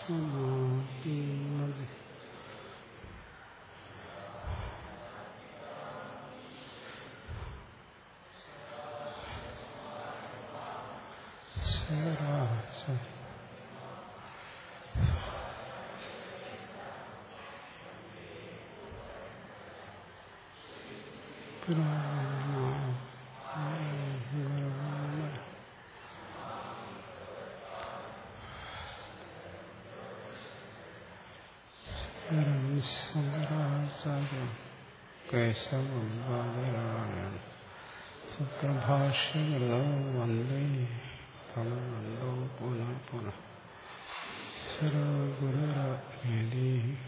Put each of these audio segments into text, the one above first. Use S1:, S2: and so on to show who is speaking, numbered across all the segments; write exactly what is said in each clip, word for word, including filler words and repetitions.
S1: സമാധിമതി ശരാശരി ശങ്കരാചാര്യം കേശവം ബാലരാമായണം സൂത്രഭാഷ്യകൃതോ വന്ദേ ഭഗവന്തോ പുനഃ പുനഃ ശരോ ഗുരുരാജ്ഞേതി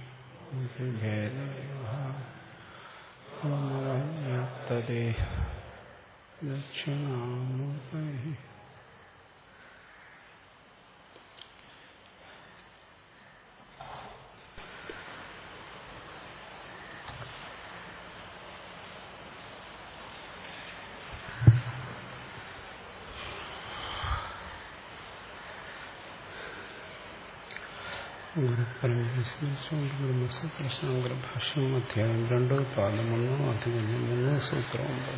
S1: ഭേദേ ദക്ഷിണാമൂർത്തേ. ബ്രഹ്മസൂത്രശാങ്കരഭാഷ്യം അധ്യായം രണ്ട് പാദം ഒന്ന് അധികം മൂന്ന് സൂത്രമുണ്ട്.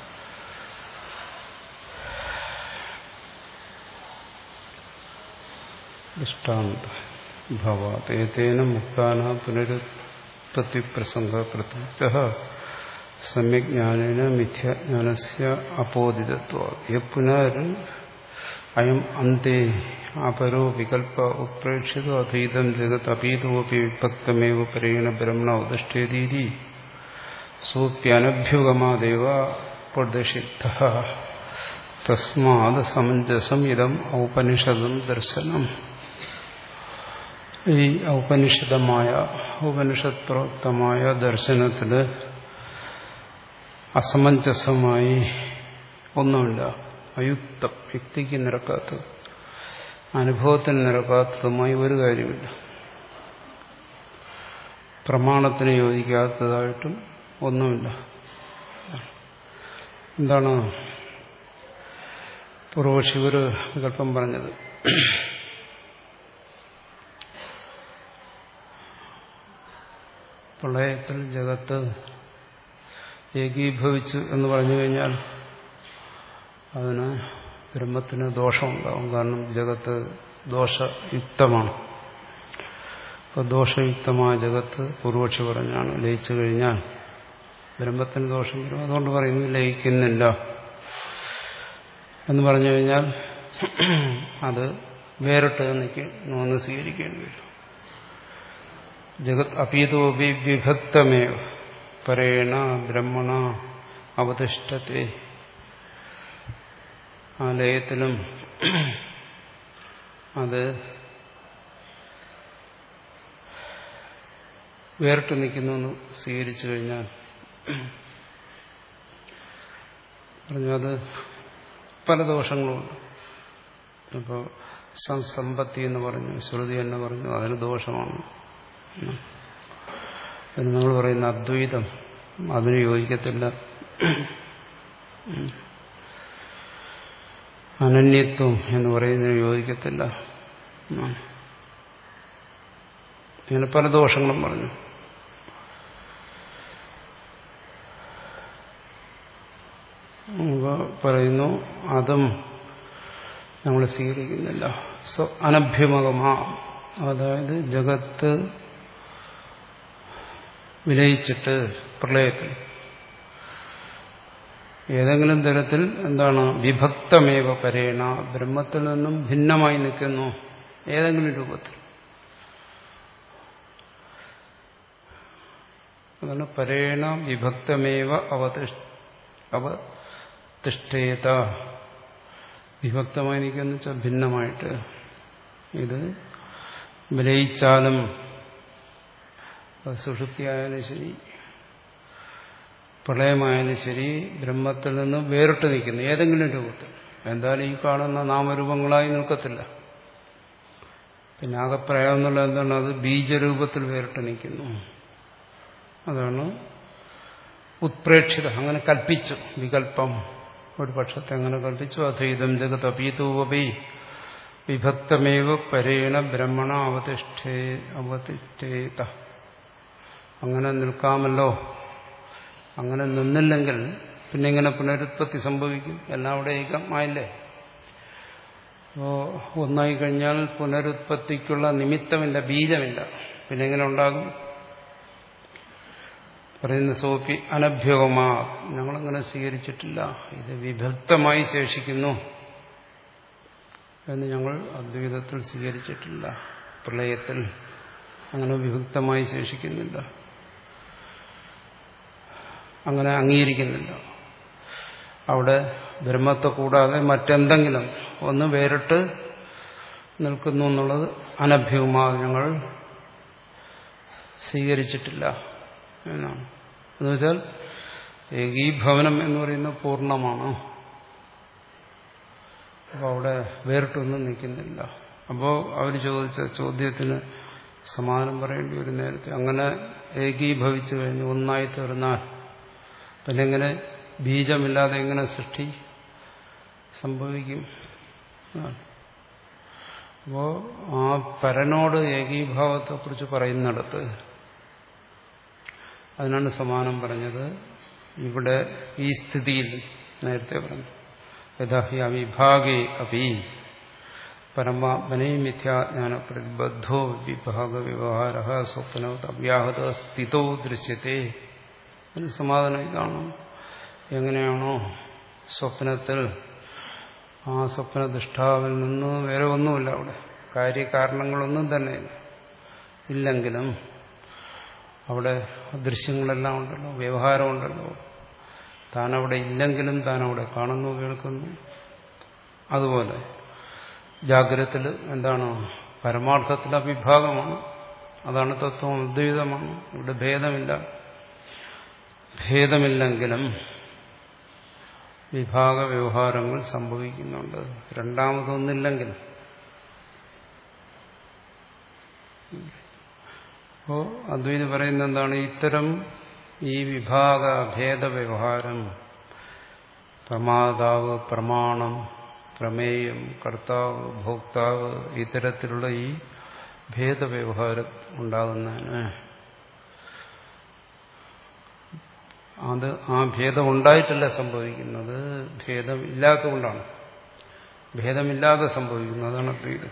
S1: ദൃഷ്ടാന്ത ഭവാത് ഏതേന മുക്താന പുനരുത്പത്തി പ്രസംഗ പ്രത്യുക്തഃ സമ്യജ്ഞാനേന മിഥ്യാജ്ഞാനസ്യ അപോദിതത്വാത് യഃ പുനർ അയം അന്തേ അപരോ വികൽപ്പ ഉത്പ്രേക്ഷിതോ അഭീതം ജഗത് അഭീതോപി വിഭക്തമേവ പരേണ ബ്രഹ്മണ ഉദഷ്ഠേതീതി സോപ്യനഭ്യുഗമാദേവ പ്രദർശിതഃ തസ്മാത് സമഞ്ജസം ഇദം ഔപനിഷദം ദർശനം. ഈ ഔപനിഷദമായ ഉപനിഷത് പ്രോക്തമായ ദർശനത്തില് അസമഞ്ജസമായി ഒന്നുമില്ല. അയുക്തം, യുക്തിക്ക് നിരക്കാത്തത്, അനുഭവത്തിന് നിരക്കാത്തതുമായി ഒരു കാര്യമില്ല. പ്രമാണത്തിന് യോജിക്കാത്തതായിട്ടും ഒന്നുമില്ല. എന്താണ് പൂർവക്ഷി ഒരു വികല്പം പറഞ്ഞത്? പ്രളയത്തിൽ ജഗത്ത് ഏകീഭവിച്ചു എന്ന് പറഞ്ഞു കഴിഞ്ഞാൽ അതിന് ബ്രഹ്മത്തിന് ദോഷമുണ്ടാകും. കാരണം ജഗത്ത് ദോഷയുക്തമാണ്. അപ്പോൾ ദോഷയുക്തമായ ജഗത്ത് പൂർവക്ഷി പറഞ്ഞാണ് ലയിച്ചു കഴിഞ്ഞാൽ ബ്രഹ്മത്തിന് ദോഷം വരും. അതുകൊണ്ട് പറയുന്നു ലയിക്കുന്നില്ല എന്ന് പറഞ്ഞു കഴിഞ്ഞാൽ അത് വേറിട്ട് നിൽക്കുന്നു സ്വീകരിക്കേണ്ടി വരും. ജഗത് അപീതോപി വിഭക്തമേവ പരേണ ബ്രഹ്മണ അവതിഷ്ഠത്തെ. ആ ലയത്തിലും അത് വേറിട്ട് നിൽക്കുന്നു എന്ന് സ്വീകരിച്ചു കഴിഞ്ഞാൽ പറഞ്ഞു അത് പല ദോഷങ്ങളുമുണ്ട്. ഇപ്പോൾ സംസമ്പത്തി എന്ന് പറഞ്ഞു, ശ്രുതി എന്ന് പറഞ്ഞു, അതിന് ദോഷമാണ്. പിന്നെ നമ്മൾ പറയുന്ന അദ്വൈതം അതിന് യോജിക്കത്തില്ല. അനന്യത്വം എന്ന് പറയുന്നതിന് യോജിക്കത്തില്ല. ഇങ്ങനെ പല ദോഷങ്ങളും പറഞ്ഞു. പറയുന്നു അതും നമ്മൾ സ്വീകരിക്കുന്നില്ല. സോ അനഭ്യമകമാ, അതായത് ജഗത്ത് വിലയിച്ചിട്ട് പ്രളയത്തിൽ ഏതെങ്കിലും തരത്തിൽ എന്താണ് വിഭക്തമേവ പരേണ ബ്രഹ്മത്തിൽ നിന്നും ഭിന്നമായി നിൽക്കുന്നു ഏതെങ്കിലും രൂപത്തിൽ. അതാണ് പരേണ വിഭക്തമേവ അവതിഷ്ഠേത. വിഭക്തമായി നിൽക്കുന്ന വെച്ചാൽ ഭിന്നമായിട്ട്. ഇത് വിലയിച്ചാലും സുഷുപ്തിയായാലും ശരി പ്രളയമായാലും ശരി ബ്രഹ്മത്തിൽ നിന്ന് വേറിട്ട് നിൽക്കുന്നു ഏതെങ്കിലും രൂപത്തിൽ. എന്തായാലും ഈ കാണുന്ന നാമരൂപങ്ങളായി നിൽക്കത്തില്ല. പിന്നെ ആകെ പ്രളയം എന്നുള്ള എന്താണ്? അത് ബീജരൂപത്തിൽ വേറിട്ട് നിൽക്കുന്നു. അതാണ് ഉത്പ്രേക്ഷിത. അങ്ങനെ കൽപ്പിച്ചു. വികല്പം ഒരു പക്ഷത്തെ അങ്ങനെ കൽപ്പിച്ചു. അദ്വൈതം ജഗത് അപീതോപി വിഭക്തമേവ പരേണ ബ്രഹ്മണ അവതിഷ്ഠേ അവതിഷ്ഠേത. അങ്ങനെ നിൽക്കാമല്ലോ. അങ്ങനെ നിന്നില്ലെങ്കിൽ പിന്നെ ഇങ്ങനെ പുനരുത്പത്തി സംഭവിക്കും. എല്ലാം അവിടെ ഏകമായില്ലേ. അപ്പോ ഒന്നായി കഴിഞ്ഞാൽ പുനരുത്പത്തിക്കുള്ള നിമിത്തമില്ല, ബീജമില്ല. പിന്നെ എങ്ങനെ ഉണ്ടാകും? പറയുന്ന സോപ്പി അനഭ്യോഗമാ, ഞങ്ങളങ്ങനെ സ്വീകരിച്ചിട്ടില്ല, ഇത് വിഭക്തമായി ശേഷിക്കുന്നു എന്ന് ഞങ്ങൾ അദ്വൈതത്തിൽ സ്വീകരിച്ചിട്ടില്ല. പ്രളയത്തിൽ അങ്ങനെ വിഭക്തമായി ശേഷിക്കുന്നില്ല, അങ്ങനെ അംഗീകരിക്കുന്നില്ല. അവിടെ ബ്രഹ്മത്തെ കൂടാതെ മറ്റെന്തെങ്കിലും ഒന്ന് വേറിട്ട് നിൽക്കുന്നു എന്നുള്ളത് അനഭ്യവുമാ, ഞങ്ങൾ സ്വീകരിച്ചിട്ടില്ല എന്നാണ്. എന്നുവെച്ചാൽ ഏകീഭവനം എന്ന് പറയുന്നത് പൂർണ്ണമാണ്. അപ്പോൾ അവിടെ വേറിട്ടൊന്നും നിൽക്കുന്നില്ല. അപ്പോൾ അവർ ചോദിച്ച ചോദ്യത്തിന് സമാധാനം പറയേണ്ടി വരും നേരത്തെ. അങ്ങനെ ഏകീഭവിച്ചു കഴിഞ്ഞ് ഒന്നായി തീർന്നാൽ പിന്നെ എങ്ങനെ ബീജമില്ലാതെ എങ്ങനെ സൃഷ്ടി സംഭവിക്കും? അപ്പോൾ ആ പരനോട് ഏകീഭാവത്തെക്കുറിച്ച് പറയുന്നിടത്ത് അതിനാണ് സമാനം പറഞ്ഞത്. ഇവിടെ ഈ സ്ഥിതിയിൽ നേരത്തെ പറഞ്ഞു യഥാ ഹി അവിഭാഗേ അപി പരമാത്മനെ മിഥ്യാജ്ഞാന പ്രതിബദ്ധോ വിഭാഗ വ്യവഹാര സ്വപ്നവത് അവ്യാഹത സ്ഥിതോ ദൃശ്യത്തെ. അതിന് സമാധാനം ഇതാണ്. എങ്ങനെയാണോ സ്വപ്നത്തിൽ ആ സ്വപ്നദൃഷ്ടാവിൽ നിന്ന് വേറെ ഒന്നുമില്ല, അവിടെ കാര്യകാരണങ്ങളൊന്നും തന്നെ ഇല്ലെങ്കിലും അവിടെ ദൃശ്യങ്ങളെല്ലാം ഉണ്ടല്ലോ, വ്യവഹാരമുണ്ടല്ലോ. താനവിടെ ഇല്ലെങ്കിലും താനവിടെ കാണുന്നു, കേൾക്കുന്നു. അതുപോലെ ജാഗ്രതത്തിൽ എന്താണ്? പരമാർത്ഥത്തിൽ അവിഭാഗമാണ്, അതാണ് തത്വം, അദ്വൈതമാണ്. ഇവിടെ ഭേദമില്ല. ഭേദമില്ലെങ്കിലും വിഭാഗ വ്യവഹാരങ്ങൾ സംഭവിക്കുന്നുണ്ട്. രണ്ടാമതൊന്നില്ലെങ്കിൽ അപ്പോ അദ്വൈതം പറയുന്നത് എന്താണ്? ഇത്തരം ഈ വിഭാഗ ഭേദ വ്യവഹാരം, പ്രമാതാവ്, പ്രമാണം, പ്രമേയം, കർത്താവ്, ഭോക്താവ്, ഇത്തരത്തിലുള്ള ഈ ഭേദവ്യവഹാരം ഉണ്ടാകുന്നതിന് അത് ആ ഭേദം ഉണ്ടായിട്ടല്ല സംഭവിക്കുന്നത്, ഭേദം ഇല്ലാത്തതുകൊണ്ടാണ്. ഭേദമില്ലാതെ സംഭവിക്കുന്നത്, അതാണ് അദ്വൈതം.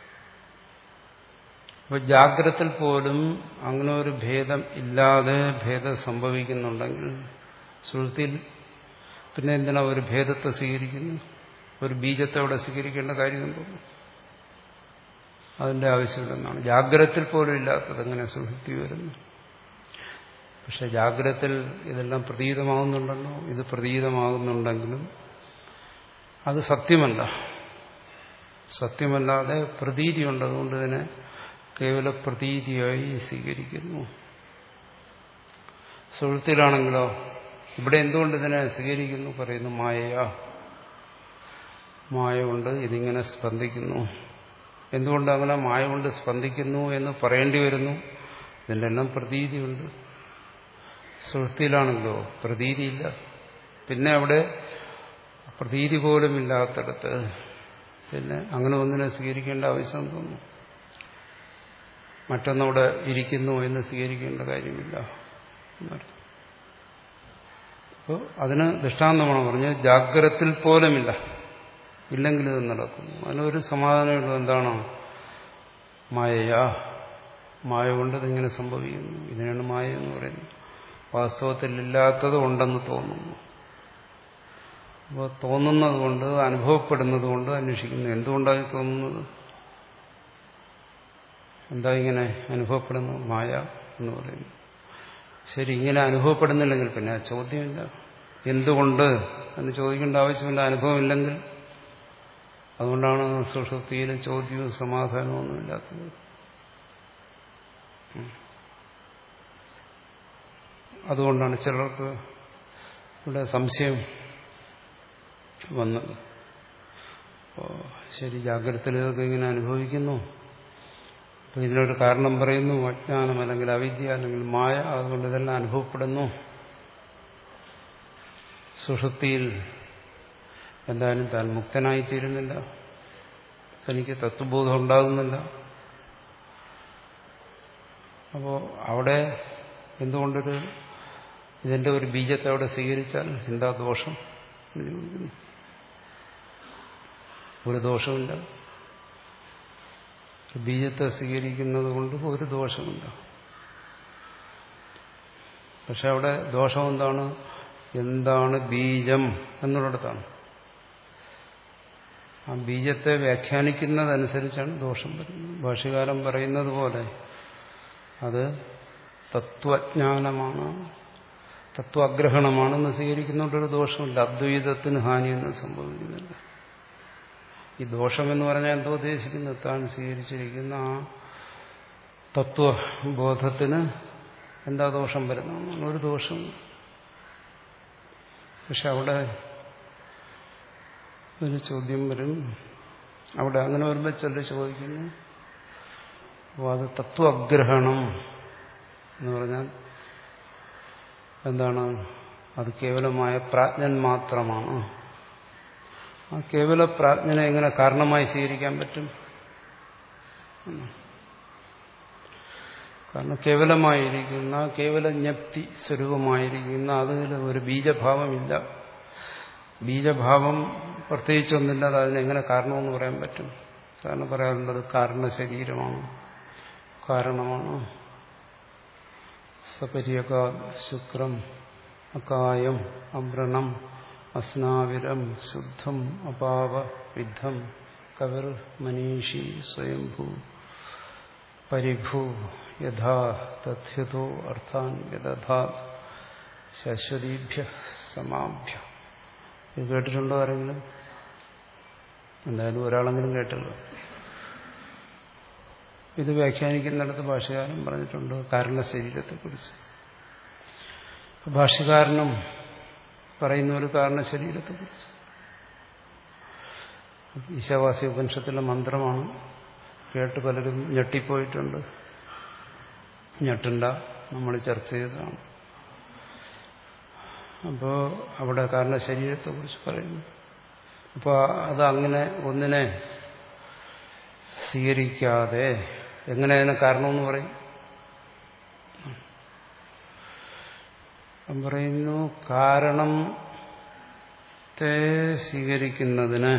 S1: അപ്പോൾ ജാഗ്രതയിൽ പോലും അങ്ങനെ ഒരു ഭേദം ഇല്ലാതെ ഭേദം സംഭവിക്കുന്നുണ്ടെങ്കിൽ സുഷുപ്തിയിൽ പിന്നെ എന്തിനാ ഒരു ഭേദത്തെ സ്വീകരിക്കുന്നു? ഒരു ബീജത്തെ അവിടെ സ്വീകരിക്കേണ്ട കാര്യമുണ്ടോ? അതിന്റെ ആവശ്യമില്ലെന്നാണ്. ജാഗ്രതയിൽ പോലും ഇല്ലാത്തത് എങ്ങനെ സുഷുപ്തി വരുന്നു? പക്ഷെ ജാഗ്രതയിൽ ഇതെല്ലാം പ്രതീതമാകുന്നുണ്ടല്ലോ. ഇത് പ്രതീതമാകുന്നുണ്ടെങ്കിലും അത് സത്യമല്ല. സത്യമല്ലാതെ പ്രതീതിയുണ്ട്. അതുകൊണ്ട് ഇതിനെ കേവല പ്രതീതിയായി സ്വീകരിക്കുന്നു. സുഷുപ്തിയിലാണെങ്കിലോ ഇവിടെ എന്തുകൊണ്ട് ഇതിനെ സ്വീകരിക്കുന്നു? പറയുന്നു മായയാ, മായ കൊണ്ട് ഇതിങ്ങനെ സ്പന്ദിക്കുന്നു. എന്തുകൊണ്ട് അങ്ങനെ മായ കൊണ്ട് സ്പന്ദിക്കുന്നു എന്ന് പറയേണ്ടി വരുന്നു? ഇതിൻ്റെ എല്ലാം പ്രതീതിയുണ്ട്. സുഷുപ്തിയിലാണെങ്കിലോ പ്രതീതിയില്ല. പിന്നെ അവിടെ പ്രതീതി പോലും ഇല്ലാത്തടത്ത് പിന്നെ അങ്ങനെ ഒന്നിനെ സ്വീകരിക്കേണ്ട ആവശ്യം തോന്നുന്നു. മറ്റൊന്നവിടെ ഇരിക്കുന്നു എന്ന് സ്വീകരിക്കേണ്ട കാര്യമില്ല. അപ്പോൾ അതിന് ദൃഷ്ടാന്തമാണ് പറഞ്ഞത്. ജാഗ്രതയിൽ പോലുമില്ല, ഇല്ലെങ്കിൽ ഇത് നടക്കുന്നു. അതിനൊരു സമാധാനമുള്ളത് എന്താണോ? മായയാ, മായ കൊണ്ട് ഇതിങ്ങനെ സംഭവിക്കുന്നു. ഇതിനാണ് മായ എന്ന് പറയുന്നത്. വാസ്തവത്തിൽ ഇല്ലാത്തത് ഉണ്ടെന്ന് തോന്നുന്നു. അപ്പോൾ തോന്നുന്നത് കൊണ്ട്, അനുഭവപ്പെടുന്നത് കൊണ്ട് അന്വേഷിക്കുന്നു. എന്തുകൊണ്ടാണ് തോന്നുന്നത്? എന്താ ഇങ്ങനെ അനുഭവപ്പെടുന്നു? മായ എന്ന് പറയുന്നു. ശരി, ഇങ്ങനെ അനുഭവപ്പെടുന്നില്ലെങ്കിൽ പിന്നെ ചോദ്യമില്ല. എന്തുകൊണ്ട് എന്ന് ചോദിക്കേണ്ട ആവശ്യമില്ല, അനുഭവമില്ലെങ്കിൽ. അതുകൊണ്ടാണ് സുഷുപ്തിയിൽ ചോദ്യവും സമാധാനവും ഒന്നുമില്ലാത്തത്. അതുകൊണ്ടാണ് ചിലർക്ക് ഇവിടെ സംശയം വന്നത്. അപ്പോൾ ശരി, ജാഗ്രതയിൽ ഇതൊക്കെ ഇങ്ങനെ അനുഭവിക്കുന്നു, അപ്പോൾ ഇതിനൊരു കാരണം പറയുന്നു, അജ്ഞാനം അല്ലെങ്കിൽ അവിദ്യ അല്ലെങ്കിൽ മായ, അതുകൊണ്ട് ഇതെല്ലാം അനുഭവപ്പെടുന്നു. സുഷുപ്തിയിൽ എന്തായാലും താൻ മുക്തനായിത്തീരുന്നില്ല. തനിക്ക് തത്വബോധം ഉണ്ടാകുന്നില്ല. അപ്പോൾ അവിടെ എന്തുകൊണ്ടൊരു ഇതിന്റെ ഒരു ബീജത്തെ അവിടെ സ്വീകരിച്ചാൽ എന്താ ദോഷം? ഒരു ദോഷമില്ല. ബീജത്തെ സ്വീകരിക്കുന്നത് കൊണ്ട് ഒരു ദോഷമില്ല. പക്ഷെ അവിടെ ദോഷം എന്താണ്? എന്താണ് ബീജം എന്നുള്ളിടത്താണ്. ആ ബീജത്തെ വ്യാഖ്യാനിക്കുന്നതനുസരിച്ചാണ് ദോഷം വരുന്നത്. ഭാഷ്യകാരൻ പറയുന്നത് പോലെ അത് തത്വജ്ഞാനമാണ്, തത്വാഗ്രഹണമാണെന്ന് സ്വീകരിക്കുന്നതുകൊണ്ടൊരു ദോഷമില്ല. അദ്വൈതത്തിന് ഹാനിയൊന്നും സംഭവിക്കുന്നില്ല. ഈ ദോഷമെന്ന് പറഞ്ഞാൽ എന്തോ ഉദ്ദേശിക്കുന്നത്? താൻ സ്വീകരിച്ചിരിക്കുന്ന ആ തത്വബോധത്തിന് എന്താ ദോഷം വരുന്നതാണ്? ഒരു ദോഷം. പക്ഷെ അവിടെ ഒരു ചോദ്യം വരും. അവിടെ അങ്ങനെ വരുമ്പോൾ ചിലർ ചോദിക്കുന്നു, അപ്പോൾ അത് തത്വഗ്രഹണം എന്ന് പറഞ്ഞാൽ എന്താണ്? അത് കേവലമായ പ്രാജ്ഞൻ മാത്രമാണ്. ആ കേവല പ്രാജ്ഞനെ എങ്ങനെ കാരണമായി സ്വീകരിക്കാൻ പറ്റും? കാരണം കേവലമായിരിക്കുന്ന, കേവല ജ്ഞപ്തി സ്വരൂപമായിരിക്കുന്ന അതിൽ ഒരു ബീജഭാവമില്ല. ബീജഭാവം പ്രത്യേകിച്ചൊന്നുമില്ലാതെ അതിനെങ്ങനെ കാരണമെന്ന് പറയാൻ പറ്റും? കാരണം പറയാറുള്ളത് കാരണ ശരീരമാണ്, കാരണമാണ്. സപര്യക ശുക്രം അകായം അവ്രണം അസ്നാവിരം ശുദ്ധം അപാവ വിദ്ധം കവിർ മനീഷി സ്വയംഭൂ പരിഭൂ യഥാ തഥ്യതോ അർത്ഥാൻ യഥാ ശാശ്വതീഭ്യ സമാഭ്യ. ഇത് കേട്ടിട്ടുണ്ടോ ആരെങ്കിലും? എന്തായാലും ഒരാളെങ്കിലും കേട്ടല്ലോ. ഇത് വ്യാഖ്യാനിക്കുന്നിടത്ത് ഭാഷ്യകാരൻ പറഞ്ഞിട്ടുണ്ട് കാരണശരീരത്തെക്കുറിച്ച്. ഭാഷ്യകാരനും പറയുന്ന ഒരു കാരണശരീരത്തെക്കുറിച്ച്. ഈശാവാസ്യ ഉപനിഷത്തിലെ മന്ത്രമാണ്. കേട്ട് പലരും ഞെട്ടിപ്പോയിട്ടുണ്ട്. ഞെട്ടണ്ട, നമ്മൾ ചർച്ച ചെയ്തതാണ്. അപ്പോൾ അവിടെ കാരണശരീരത്തെക്കുറിച്ച് പറയുന്നു. അപ്പോൾ അത് അങ്ങനെ ഒന്നിനെ സ്വീകരിക്കാതെ എങ്ങനെ അതിനെ കാരണമെന്ന് പറയും? പറയുന്നു കാരണത്തെ സ്വീകരിക്കുന്നതിന്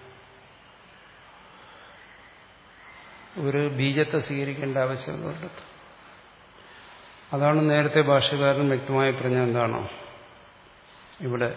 S1: ഒരു ബീജത്തെ സ്വീകരിക്കേണ്ട ആവശ്യമുണ്ട്. അതാണ് നേരത്തെ ഭാഷ്യകാരൻ വ്യക്തമായി പറഞ്ഞ എന്താണോ ഇവിടെ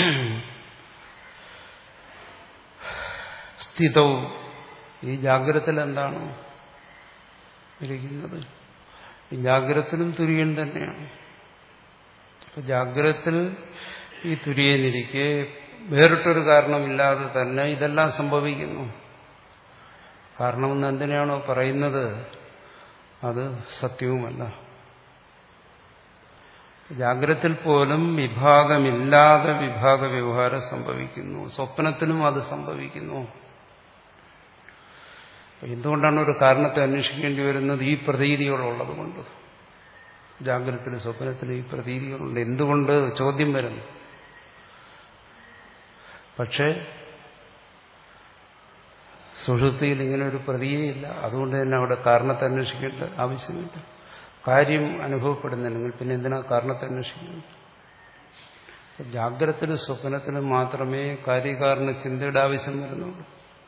S1: സ്ഥിതവും ഈ ജാഗ്രതത്തിൽ എന്താണോ ഇരിക്കുന്നത്, ഈ ജാഗ്രതത്തിലും തുര്യൻ തന്നെയാണ്. അപ്പൊ ജാഗ്രതത്തിൽ ഈ തുര്യനിരിക്കെ വേറിട്ടൊരു കാരണമില്ലാതെ തന്നെ ഇതെല്ലാം സംഭവിക്കുന്നു. കാരണമെന്ന് എന്തിനാണോ പറയുന്നത് അത് സത്യവുമല്ല. ജാഗ്രതത്തിൽ പോലും വിഭാഗമില്ലാതെ വിഭാഗ വ്യവഹാരം സംഭവിക്കുന്നു. സ്വപ്നത്തിലും അത് സംഭവിക്കുന്നു. എന്തുകൊണ്ടാണ് ഒരു കാരണത്തെ അന്വേഷിക്കേണ്ടി വരുന്നത്? ഈ പ്രതീതികളുള്ളത് കൊണ്ട്. ജാഗ്രതത്തിലും സ്വപ്നത്തിലും ഈ പ്രതീതികളുണ്ട്. എന്തുകൊണ്ട് ചോദ്യം വരുന്നു? പക്ഷേ സുഷുപ്തിയിൽ ഇങ്ങനെ ഒരു പ്രതീതിയില്ല. അതുകൊണ്ട് തന്നെ അവിടെ കാരണത്തെ അന്വേഷിക്കേണ്ട ആവശ്യമില്ല. കാര്യം അനുഭവപ്പെടുന്നില്ലെങ്കിൽ പിന്നെ എന്തിനാ കാരണത്തെ അന്വേഷിക്കുന്നത്? ജാഗ്രതത്തിലും സ്വപ്നത്തിലും മാത്രമേ കാര്യകാരണ ചിന്തയുടെ ആവശ്യം വരുന്നുള്ളൂ.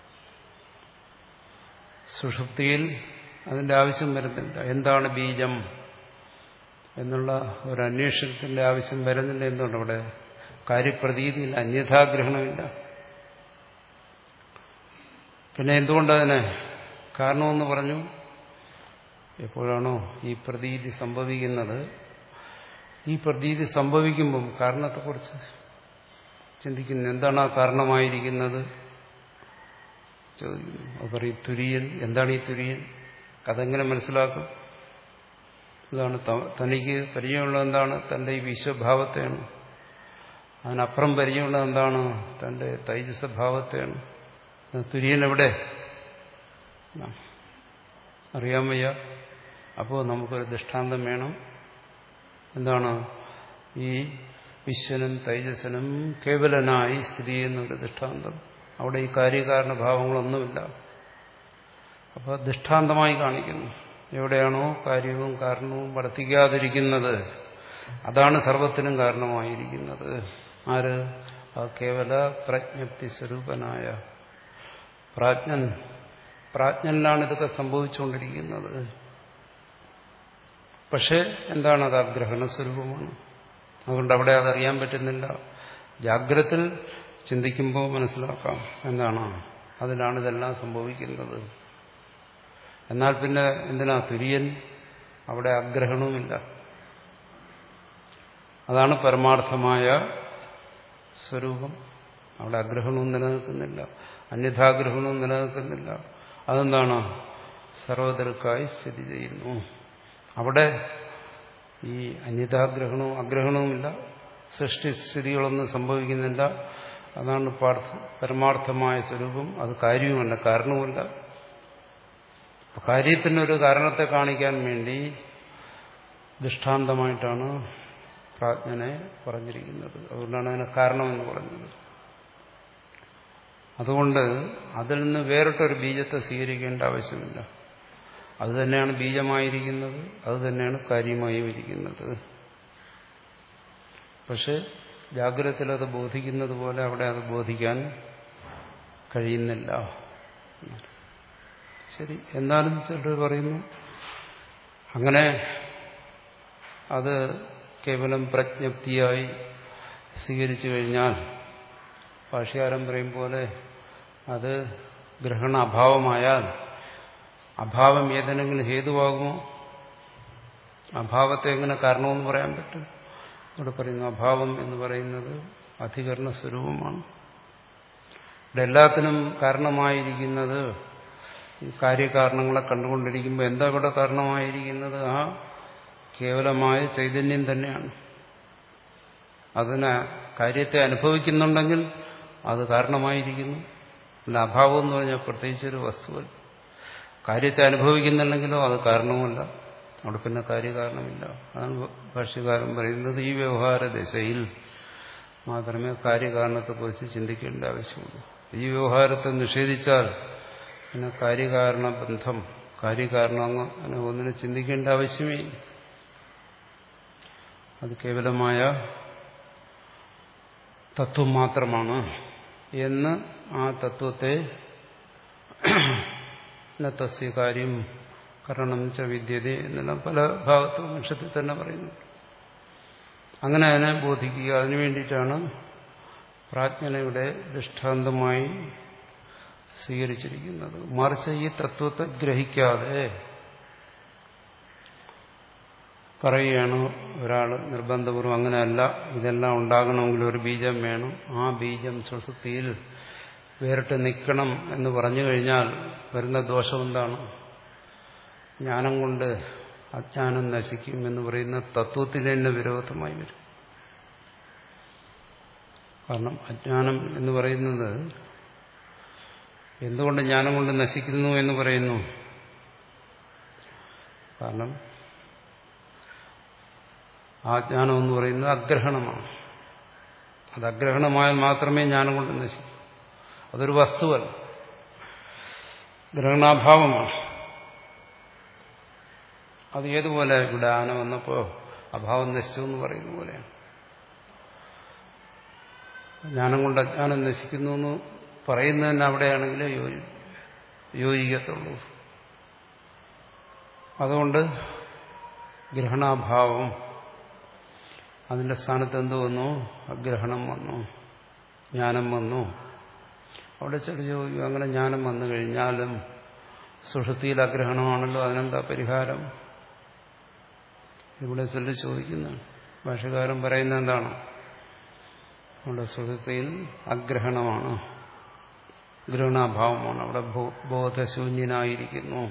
S1: സുഷുപ്തിയിൽ അതിന്റെ ആവശ്യം വരുന്നില്ല. എന്താണ് ബീജം എന്നുള്ള ഒരു അന്വേഷണത്തിന്റെ ആവശ്യം വരുന്നില്ല. എന്തുകൊണ്ട്? അവിടെ കാര്യപ്രതീതിയില്ല, അന്യഥാഗ്രഹണമില്ല. പിന്നെ എന്തുകൊണ്ടതിനെ കാരണമെന്ന് പറഞ്ഞു? എപ്പോഴാണോ ഈ പ്രതീതി സംഭവിക്കുന്നത്, ഈ പ്രതീതി സംഭവിക്കുമ്പം കാരണത്തെക്കുറിച്ച് ചിന്തിക്കുന്നു. എന്താണ് ആ കാരണമായിരിക്കുന്നത് ചോദിക്കുന്നു. അത് പറയും തുര്യൻ. എന്താണ് ഈ തുര്യൻ? അതെങ്ങനെ മനസ്സിലാക്കും? ഇതാണ് തനിക്ക് പരിചയമുള്ളത്. എന്താണ്? തന്റെ ഈ വിശ്വഭാവത്തെയാണ്. അതിനപ്പുറം പരിചയമുള്ളത് എന്താണ്? തന്റെ തൈജസഭാവത്തെയാണ്. തുര്യൻ എവിടെ? അറിയാൻ വയ്യ. അപ്പോൾ നമുക്കൊരു ദൃഷ്ടാന്തം വേണം. എന്താണ്? ഈ വിശ്വനും തൈജസ്സനും കേവലനായി സ്ഥിതി ചെയ്യുന്ന ഒരു ദൃഷ്ടാന്തം. അവിടെ ഈ കാര്യകാരണ ഭാവങ്ങളൊന്നുമില്ല. അപ്പോൾ ദൃഷ്ടാന്തമായി കാണിക്കുന്നു. എവിടെയാണോ കാര്യവും കാരണവും വർത്തിക്കാതിരിക്കുന്നത് അതാണ് സർവത്തിനും കാരണമായിരിക്കുന്നത്. ആര്? ആ കേവല പ്രജ്ഞപ്തി സ്വരൂപനായ പ്രാജ്ഞൻ. പ്രാജ്ഞനിലാണ് ഇതൊക്കെ സംഭവിച്ചുകൊണ്ടിരിക്കുന്നത്. പക്ഷെ എന്താണ്? അത് അഗ്രഹണ സ്വരൂപമാണ്. അതുകൊണ്ട് അവിടെ അതറിയാൻ പറ്റുന്നില്ല. ജാഗ്രത്തിൽ ചിന്തിക്കുമ്പോൾ മനസ്സിലാക്കാം എന്താണ് അതിലാണ് ഇതെല്ലാം സംഭവിക്കുന്നത്. എന്നാൽ പിന്നെ എന്തിനാ തുര്യൻ? അവിടെ അഗ്രഹണവുമില്ല. അതാണ് പരമാർത്ഥമായ സ്വരൂപം. അവിടെ അഗ്രഹണവും നിലനിൽക്കുന്നില്ല, അന്യഥാഗ്രഹണവും നിലനിൽക്കുന്നില്ല. അതെന്താണ്? സർവതർക്കായി സ്ഥിതി ചെയ്യുന്നു. അവിടെ ഈ അന്യഥാഗ്രഹണവും അഗ്രഹണവുമില്ല, സൃഷ്ടിസ്ഥിതികളൊന്നും സംഭവിക്കുന്നില്ല. അതാണ് പരമാർത്ഥമായ സ്വരൂപം. അത് കാര്യവുമല്ല, കാരണവുമല്ല. കാര്യത്തിനൊരു കാരണത്തെ കാണിക്കാൻ വേണ്ടി ദൃഷ്ടാന്തമായിട്ടാണ് പ്രാജ്ഞനെ പറഞ്ഞിരിക്കുന്നത്. അതുകൊണ്ടാണ് അതിനെ കാരണമെന്ന് പറഞ്ഞത്. അതുകൊണ്ട് അതിൽ നിന്ന് വേറിട്ടൊരു ബീജത്തെ സ്വീകരിക്കേണ്ട ആവശ്യമില്ല. അത് തന്നെയാണ് ബീജമായിരിക്കുന്നത്, അത് തന്നെയാണ് കാര്യമായും ഇരിക്കുന്നത്. പക്ഷെ ജാഗ്രതത്തിൽ അത് ബോധിക്കുന്നത് പോലെ അവിടെ അത് ബോധിക്കാൻ കഴിയുന്നില്ല. ശരി, എന്നാലും ചിലർ പറയുന്നു അങ്ങനെ അത് കേവലം പ്രജ്ഞപ്തിയായി സ്വീകരിച്ചു കഴിഞ്ഞാൽ ഭാഷ്യകാരൻ പറയും പോലെ അത് ഗ്രഹണ അഭാവമായാൽ അഭാവം ഏതെങ്കിലും ഹേതുവാകുമോ? അഭാവത്തെ എങ്ങനെ കാരണമെന്ന് പറയാൻ പറ്റും? ഇവിടെ പറയുന്നു അഭാവം എന്ന് പറയുന്നത് അധികരണ സ്വരൂപമാണ്. ഇവിടെ എല്ലാത്തിനും കാരണമായിരിക്കുന്നത് ഈ കാര്യകാരണങ്ങളെ കണ്ടുകൊണ്ടിരിക്കുമ്പോൾ എന്താ ഇവിടെ കാരണമായിരിക്കുന്നത്? ആ കേവലമായ ചൈതന്യം തന്നെയാണ്. അതിനെ കാര്യത്തെ അനുഭവിക്കുന്നുണ്ടെങ്കിൽ അത് കാരണമായിരിക്കുന്നു. അല്ല, അഭാവം എന്ന് പറഞ്ഞാൽ പ്രത്യേകിച്ചൊരു വസ്തുവല്ല. കാര്യത്തെ അനുഭവിക്കുന്നുണ്ടെങ്കിലോ അത് കാരണവുമല്ല. അവിടെ പിന്നെ കാര്യകാരണമില്ല. അതാണ് ഭാഷ്യകാരൻ പറയുന്നത് ഈ വ്യവഹാര ദശയിൽ മാത്രമേ കാര്യകാരണത്തെക്കുറിച്ച് ചിന്തിക്കേണ്ട ആവശ്യമുള്ളൂ. ഈ വ്യവഹാരത്തെ നിഷേധിച്ചാൽ പിന്നെ കാര്യകാരണ ബന്ധം, കാര്യകാരണം അങ്ങനെ ഒന്നിനെ ചിന്തിക്കേണ്ട ആവശ്യമേ ഇല്ല. അത് കേവലമായ തത്വം മാത്രമാണ് എന്ന് ആ തത്വത്തെ തസ്യ കാര്യം കരണം ച വിദ്യത എന്നെല്ലാം പല ഭാഗത്തും വംശത്തിൽ തന്നെ പറയുന്നു. അങ്ങനെ അതിനെ ബോധിക്കുക. അതിനു വേണ്ടിയിട്ടാണ് പ്രാജ്ഞനയുടെ ദൃഷ്ടാന്തമായി സ്വീകരിച്ചിരിക്കുന്നത്. മറിച്ച് ഈ തത്വത്തെ ഗ്രഹിക്കാതെ പറയുകയാണ് ഒരാൾ നിർബന്ധപൂർവ്വം അങ്ങനെയല്ല, ഇതെല്ലാം ഉണ്ടാകണമെങ്കിൽ ഒരു ബീജം വേണം, ആ ബീജം സുഷുപ്തിയിൽ വേറിട്ട് നിൽക്കണം എന്ന് പറഞ്ഞു കഴിഞ്ഞാൽ വരുന്ന ദോഷം എന്താണ്? ജ്ഞാനം കൊണ്ട് അജ്ഞാനം നശിക്കും എന്ന് പറയുന്ന തത്വത്തിന് തന്നെ വിരോധമായി വരും. കാരണം അജ്ഞാനം എന്ന് പറയുന്നത് എന്തുകൊണ്ട് ജ്ഞാനം കൊണ്ട് നശിക്കുന്നു എന്ന് പറയുന്നു? കാരണം ആ ജ്ഞാനം എന്ന് പറയുന്നത് അഗ്രഹണമാണ്. അത് അഗ്രഹണമായാൽ മാത്രമേ ജ്ഞാനം കൊണ്ട് നശിക്കൂ. അതൊരു വസ്തുവല്ല, ഗ്രഹണാഭാവമാണ്. അത് ഏതുപോലെ ഇവിടെ ആന വന്നപ്പോ അഭാവം നശിച്ചു എന്ന് പറയുന്ന പോലെയാണ്. ജ്ഞാനം കൊണ്ട് അജ്ഞാനം നശിക്കുന്നു എന്ന് പറയുന്നതന്നെ അവിടെയാണെങ്കിലേ യോജി യോജിക്കത്തുള്ളൂ. അതുകൊണ്ട് ഗ്രഹണാഭാവം അതിന്റെ സ്ഥാനത്ത് എന്ത് വന്നു? അഗ്രഹണം വന്നു, ജ്ഞാനം വന്നു. അവിടെ ചെറിയ ചോദിക്കും, അങ്ങനെ ജ്ഞാനം വന്നു കഴിഞ്ഞാലും സുഷുപ്തിയിൽ അഗ്രഹണമാണല്ലോ, അതിനെന്താ പരിഹാരം? ഇവിടെ ചിലർ ചോദിക്കുന്നതാണ്. ഭാഷകാരൻ പറയുന്നത് എന്താണ്? അവിടെ സുഷുപ്തിയിൽ അഗ്രഹണമാണ്, ഗ്രഹണാഭാവമാണ്, അവിടെ ബോധശൂന്യനായിരിക്കുന്നു.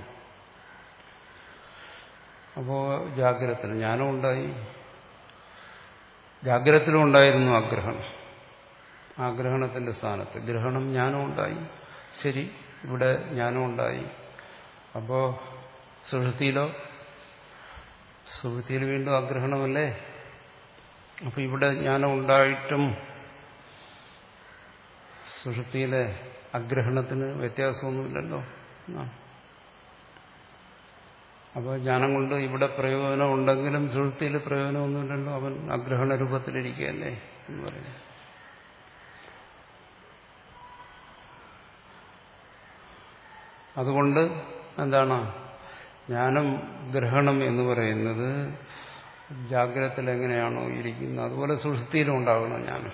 S1: അപ്പോ ജാഗ്രത ജ്ഞാനം ഉണ്ടായി, ജാഗ്രതത്തിലും ഉണ്ടായിരുന്നു ആഗ്രഹണം. ആഗ്രഹണത്തിന്റെ സ്ഥാനത്ത് ഗ്രഹണം ജ്ഞാനം ഉണ്ടായി. ശരി, ഇവിടെ ജ്ഞാനം ഉണ്ടായി. അപ്പോ സുഷുപ്തിയിലോ? സുഷുപ്തിയിൽ വീണ്ടും ആഗ്രഹണമല്ലേ? അപ്പൊ ഇവിടെ ജ്ഞാനം ഉണ്ടായിട്ടും സുഷുപ്തിയിലെ അഗ്രഹണത്തിന് വ്യത്യാസമൊന്നുമില്ലല്ലോ. അപ്പോൾ ജ്ഞാനം കൊണ്ട് ഇവിടെ പ്രയോജനം ഉണ്ടെങ്കിലും സുഷുപ്തിയിൽ പ്രയോജനമൊന്നുമില്ലല്ലോ, അവൻ അഗ്രഹണ രൂപത്തിലിരിക്കുകയല്ലേ എന്ന് പറയുന്നു. അതുകൊണ്ട് എന്താണ് ജ്ഞാനം ഗ്രഹണം എന്ന് പറയുന്നത് ജാഗ്രതത്തിൽ എങ്ങനെയാണോ ഇരിക്കുന്നത് അതുപോലെ സുഷുപ്തിയിലും ഉണ്ടാകണം ജ്ഞാനം.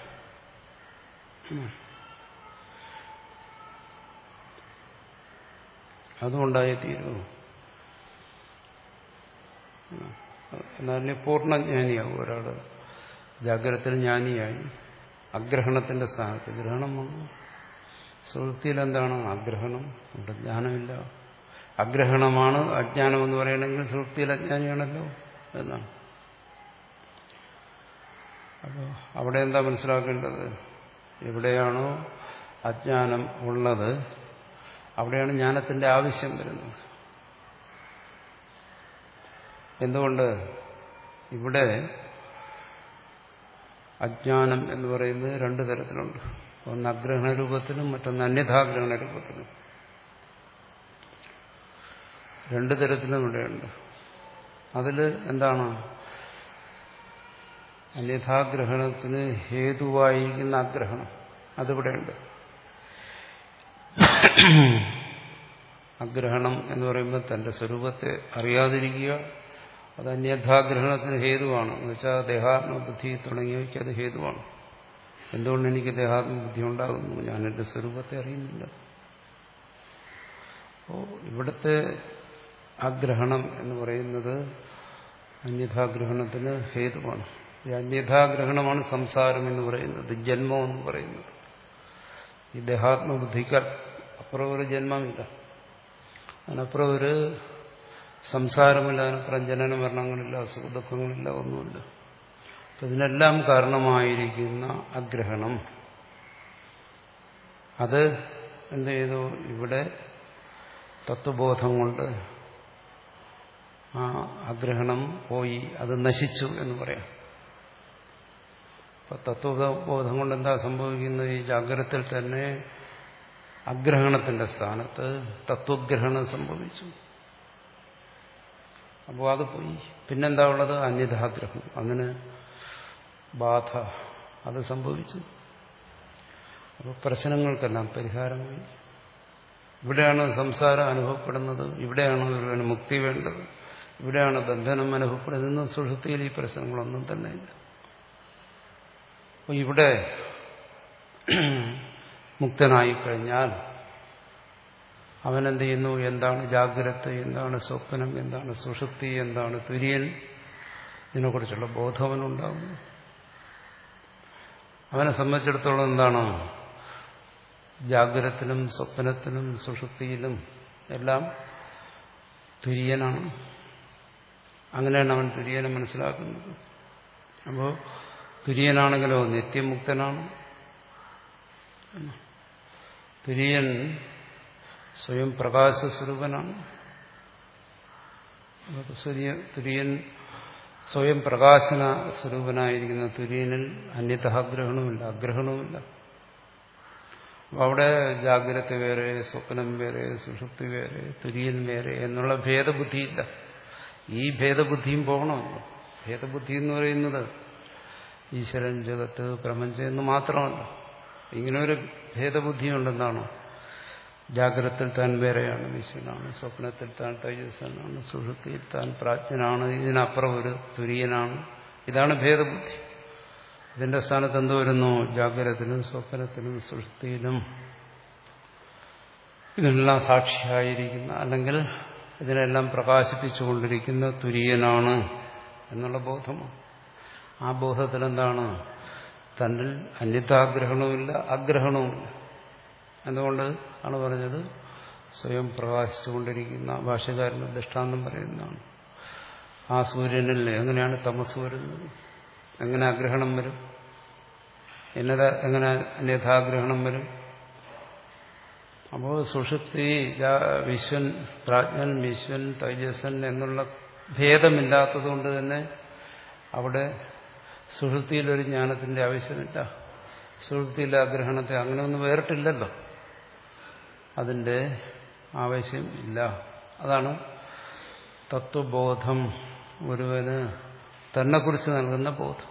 S1: അതുകൊണ്ടായേ തീരൂ. എന്നാലേ പൂർണ്ണജ്ഞാനിയാവും ഒരാൾ. ജാഗ്രതത്തിൽ ജ്ഞാനിയായി അഗ്രഹണത്തിന്റെ സ്ഥാനത്ത് ഗ്രഹണം വന്നു. സുഷുപ്തിയിൽ എന്താണ് അഗ്രഹണം, അവിടെ ജ്ഞാനമില്ല. അഗ്രഹണമാണ് അജ്ഞാനം എന്ന് പറയണമെങ്കിൽ സുഷുപ്തിയിൽ അജ്ഞാനിയാണല്ലോ എന്നാണ്. അപ്പോൾ അവിടെ എന്താ മനസ്സിലാക്കേണ്ടത്? എവിടെയാണോ അജ്ഞാനം ഉള്ളത് അവിടെയാണ് ജ്ഞാനത്തിന്റെ ആവശ്യം വരുന്നത്. എന്തുകൊണ്ട്? ഇവിടെ അജ്ഞാനം എന്ന് പറയുന്നത് രണ്ടു തരത്തിലുണ്ട്. ഒന്ന് അഗ്രഹണ രൂപത്തിലും മറ്റൊന്ന് അന്യഥാഗ്രഹണ രൂപത്തിലും. രണ്ടു തരത്തിലും ഇവിടെയുണ്ട്. അതിൽ എന്താണ് അന്യഥാഗ്രഹണത്തിന് ഹേതുവായിരിക്കുന്ന അഗ്രഹണം, അതിവിടെയുണ്ട്. അഗ്രഹണം എന്ന് പറയുമ്പോൾ തന്റെ സ്വരൂപത്തെ അറിയാതിരിക്കുക, അത് അന്യഥാഗ്രഹണത്തിന് ഹേതുവാണ്. എന്ന് വെച്ചാൽ ദേഹാത്മബുദ്ധി തുടങ്ങിയവയ്ക്ക് അത് ഹേതുവാണ്. എന്തുകൊണ്ട് എനിക്ക് ദേഹാത്മബുദ്ധി ഉണ്ടാകുന്നു? ഞാൻ എന്റെ സ്വരൂപത്തെ അറിയുന്നില്ല. അപ്പോൾ ഇവിടുത്തെ ആഗ്രഹണം എന്ന് പറയുന്നത് അന്യഥാഗ്രഹണത്തിന് ഹേതുവാണ്. ഈ അന്യഥാഗ്രഹണമാണ് സംസാരം എന്ന് പറയുന്നത്, ജന്മം എന്ന് പറയുന്നത്. ഈ ദേഹാത്മബുദ്ധിക്ക് അപ്പുറം ഒരു ജന്മമില്ല, അതിനപ്പുറം ഒരു സംസാരമില്ല, അതിനപ്പുറം ജനന മരണങ്ങളില്ല, സുഖദുഃഖങ്ങളില്ല, ഒന്നുമില്ല. അപ്പം ഇതിനെല്ലാം കാരണമായിരിക്കുന്ന അഗ്രഹണം അത് എന്ത് ചെയ്തു? ഇവിടെ തത്വബോധം കൊണ്ട് ആ അഗ്രഹണം പോയി, അത് നശിച്ചു എന്ന് പറയാം. അപ്പൊ തത്വബോധം കൊണ്ട് എന്താ സംഭവിക്കുന്നത്? ഈ ജാഗ്രതത്തിൽ തന്നെ അഗ്രഹണത്തിന്റെ സ്ഥാനത്ത് തത്വഗ്രഹണം സംഭവിച്ചു. അപ്പോൾ അത് പോയി. പിന്നെന്താ ഉള്ളത്? അന്യഥാഗ്രഹം, അതിന് ബാധ, അത് സംഭവിച്ചു. അപ്പോൾ പ്രശ്നങ്ങൾക്കെല്ലാം പരിഹാരമായി. ഇവിടെയാണ് സംസാരം അനുഭവപ്പെടുന്നത്, ഇവിടെയാണ് ഒരുവന് മുക്തി വേണ്ടത്, ഇവിടെയാണ് ബന്ധനം അനുഭവപ്പെടുന്നത്. സുഷുപ്തിയിൽ ഈ പ്രശ്നങ്ങളൊന്നും തന്നെ ഇല്ല. അപ്പോൾ ഇവിടെ മുക്തനായി കഴിഞ്ഞാൽ അവനെന്ത് ചെയ്യുന്നു? എന്താണ് ജാഗ്രത, എന്താണ് സ്വപ്നം, എന്താണ് സുഷുപ്തി, എന്താണ് തുര്യൻ, ഇതിനെക്കുറിച്ചുള്ള ബോധം അവനുണ്ടാകുന്നു. അവനെ സംബന്ധിച്ചിടത്തോളം എന്താണ്? ജാഗ്രതത്തിലും സ്വപ്നത്തിലും സുഷുപ്തിയിലും എല്ലാം തുര്യനാണ്. അങ്ങനെയാണ് അവൻ തുര്യനെ മനസ്സിലാക്കുന്നത്. അപ്പോൾ തുര്യനാണെങ്കിലോ നിത്യമുക്തനാണ്. തുര്യൻ സ്വയം പ്രകാശസ്വരൂപനാണ്. തുര്യൻ സ്വയം പ്രകാശന സ്വരൂപനായിരിക്കുന്ന തുര്യനിൽ അന്യഥാഗ്രഹണവുമില്ല, അഗ്രഹണവുമില്ല. അപ്പം അവിടെ ജാഗ്രത വേറെ, സ്വപ്നം വേറെ, സുഷുപ്തി വേറെ, തുര്യൻ വേറെ എന്നുള്ള ഭേദബുദ്ധിയില്ല. ഈ ഭേദബുദ്ധിയും പോകണമല്ലോ. ഭേദബുദ്ധി എന്ന് പറയുന്നത് ഈശ്വരൻ, ജഗത്ത്, പ്രപഞ്ചം എന്ന് മാത്രമല്ല. ഇങ്ങനൊരു ഭേദബുദ്ധിയുണ്ടെന്നാണ്. ജാഗ്രതത്തിൽ താൻ വേറെയാണ്, ഈശ്വരനാണ്, സ്വപ്നത്തിൽ താൻ തേജസ്സനാണ്, സുഷുപ്തിയിൽ താൻ പ്രാജ്ഞനാണ്, ഇതിനപ്പുറം ഒരു തുര്യനാണ്. ഇതാണ് ഭേദബുദ്ധി. ഇതിന്റെ സ്ഥാനത്ത് എന്ത് വരുന്നു? ജാഗ്രതത്തിലും സ്വപ്നത്തിലും സുഷുപ്തിയിലും ഇതിനെല്ലാം സാക്ഷിയായിരിക്കുന്ന, അല്ലെങ്കിൽ ഇതിനെല്ലാം പ്രകാശിപ്പിച്ചുകൊണ്ടിരിക്കുന്ന തുര്യനാണ് എന്നുള്ള ബോധമാണ്. ആ ബോധത്തിൽ എന്താണ്? തന്നിൽ അന്യഥാഗ്രഹണവുമില്ല, അഗ്രഹണവുമില്ല. എന്തുകൊണ്ട് ആണ് പറഞ്ഞത്? സ്വയം പ്രകാശിച്ചുകൊണ്ടിരിക്കുന്ന. ഭാഷ്യകാരന്റെ ദൃഷ്ടാന്തം പറയുന്നതാണ്. ആ സൂര്യനിൽ എങ്ങനെയാണ് തമസ് വരുന്നത്? എങ്ങനെ അഗ്രഹണം വരും? എന്നതാ എങ്ങനെ അന്യഥാഗ്രഹണം വരും? അപ്പോൾ സുഷുപ്തി, വിശ്വൻ, പ്രാജ്ഞൻ, വിശ്വൻ, തൈജസ്സൻ എന്നുള്ള ഭേദമില്ലാത്തതുകൊണ്ട് തന്നെ അവിടെ സുഷുപ്തിയിലൊരു ജ്ഞാനത്തിന്റെ ആവശ്യമില്ല. സുഷുപ്തിയിലെ അഗ്രഹണത്തെ അങ്ങനെ ഒന്നും വേറിട്ടില്ലല്ലോ, അതിന്റെ ആവശ്യം ഇല്ല. അതാണ് തത്വബോധം ഒരുവന് തന്നെക്കുറിച്ച് നൽകുന്ന ബോധം.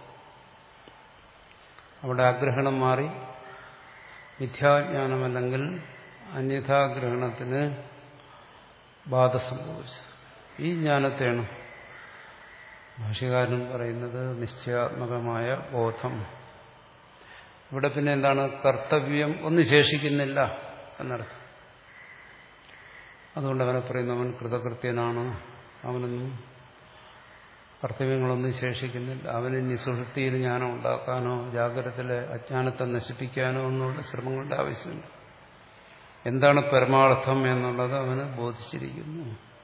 S1: അവിടെ ആഗ്രഹണം മാറി മിഥ്യാജ്ഞാനമല്ലെങ്കിൽ അന്യഥാഗ്രഹണത്തിന് ബാധ സംഭവിച്ചു. ഈ ജ്ഞാനത്തെയാണ് ഭാഷ്യകാരൻ പറയുന്നത് നിശ്ചയാത്മകമായ ബോധം. ഇവിടെ പിന്നെ എന്താണ്? കർത്തവ്യം ഒന്നും ശേഷിക്കുന്നില്ല എന്നർത്ഥം. അതുകൊണ്ട് അവനെ പറയുന്നവൻ കൃതകൃത്യനാണ്, അവനൊന്നും കർത്തവ്യങ്ങളൊന്നും ശേഷിക്കുന്നില്ല. അവന് ഇനി സുഷുപ്തിയിൽ ജ്ഞാനം ഉണ്ടാക്കാനോ ജാഗ്രതത്തിലെ അജ്ഞാനത്തെ നശിപ്പിക്കാനോ ഒന്നുള്ള ശ്രമങ്ങളുടെ ആവശ്യമില്ല. എന്താണ് പരമാർത്ഥം എന്നുള്ളത് അവന് ബോധിച്ചിരിക്കുന്നു.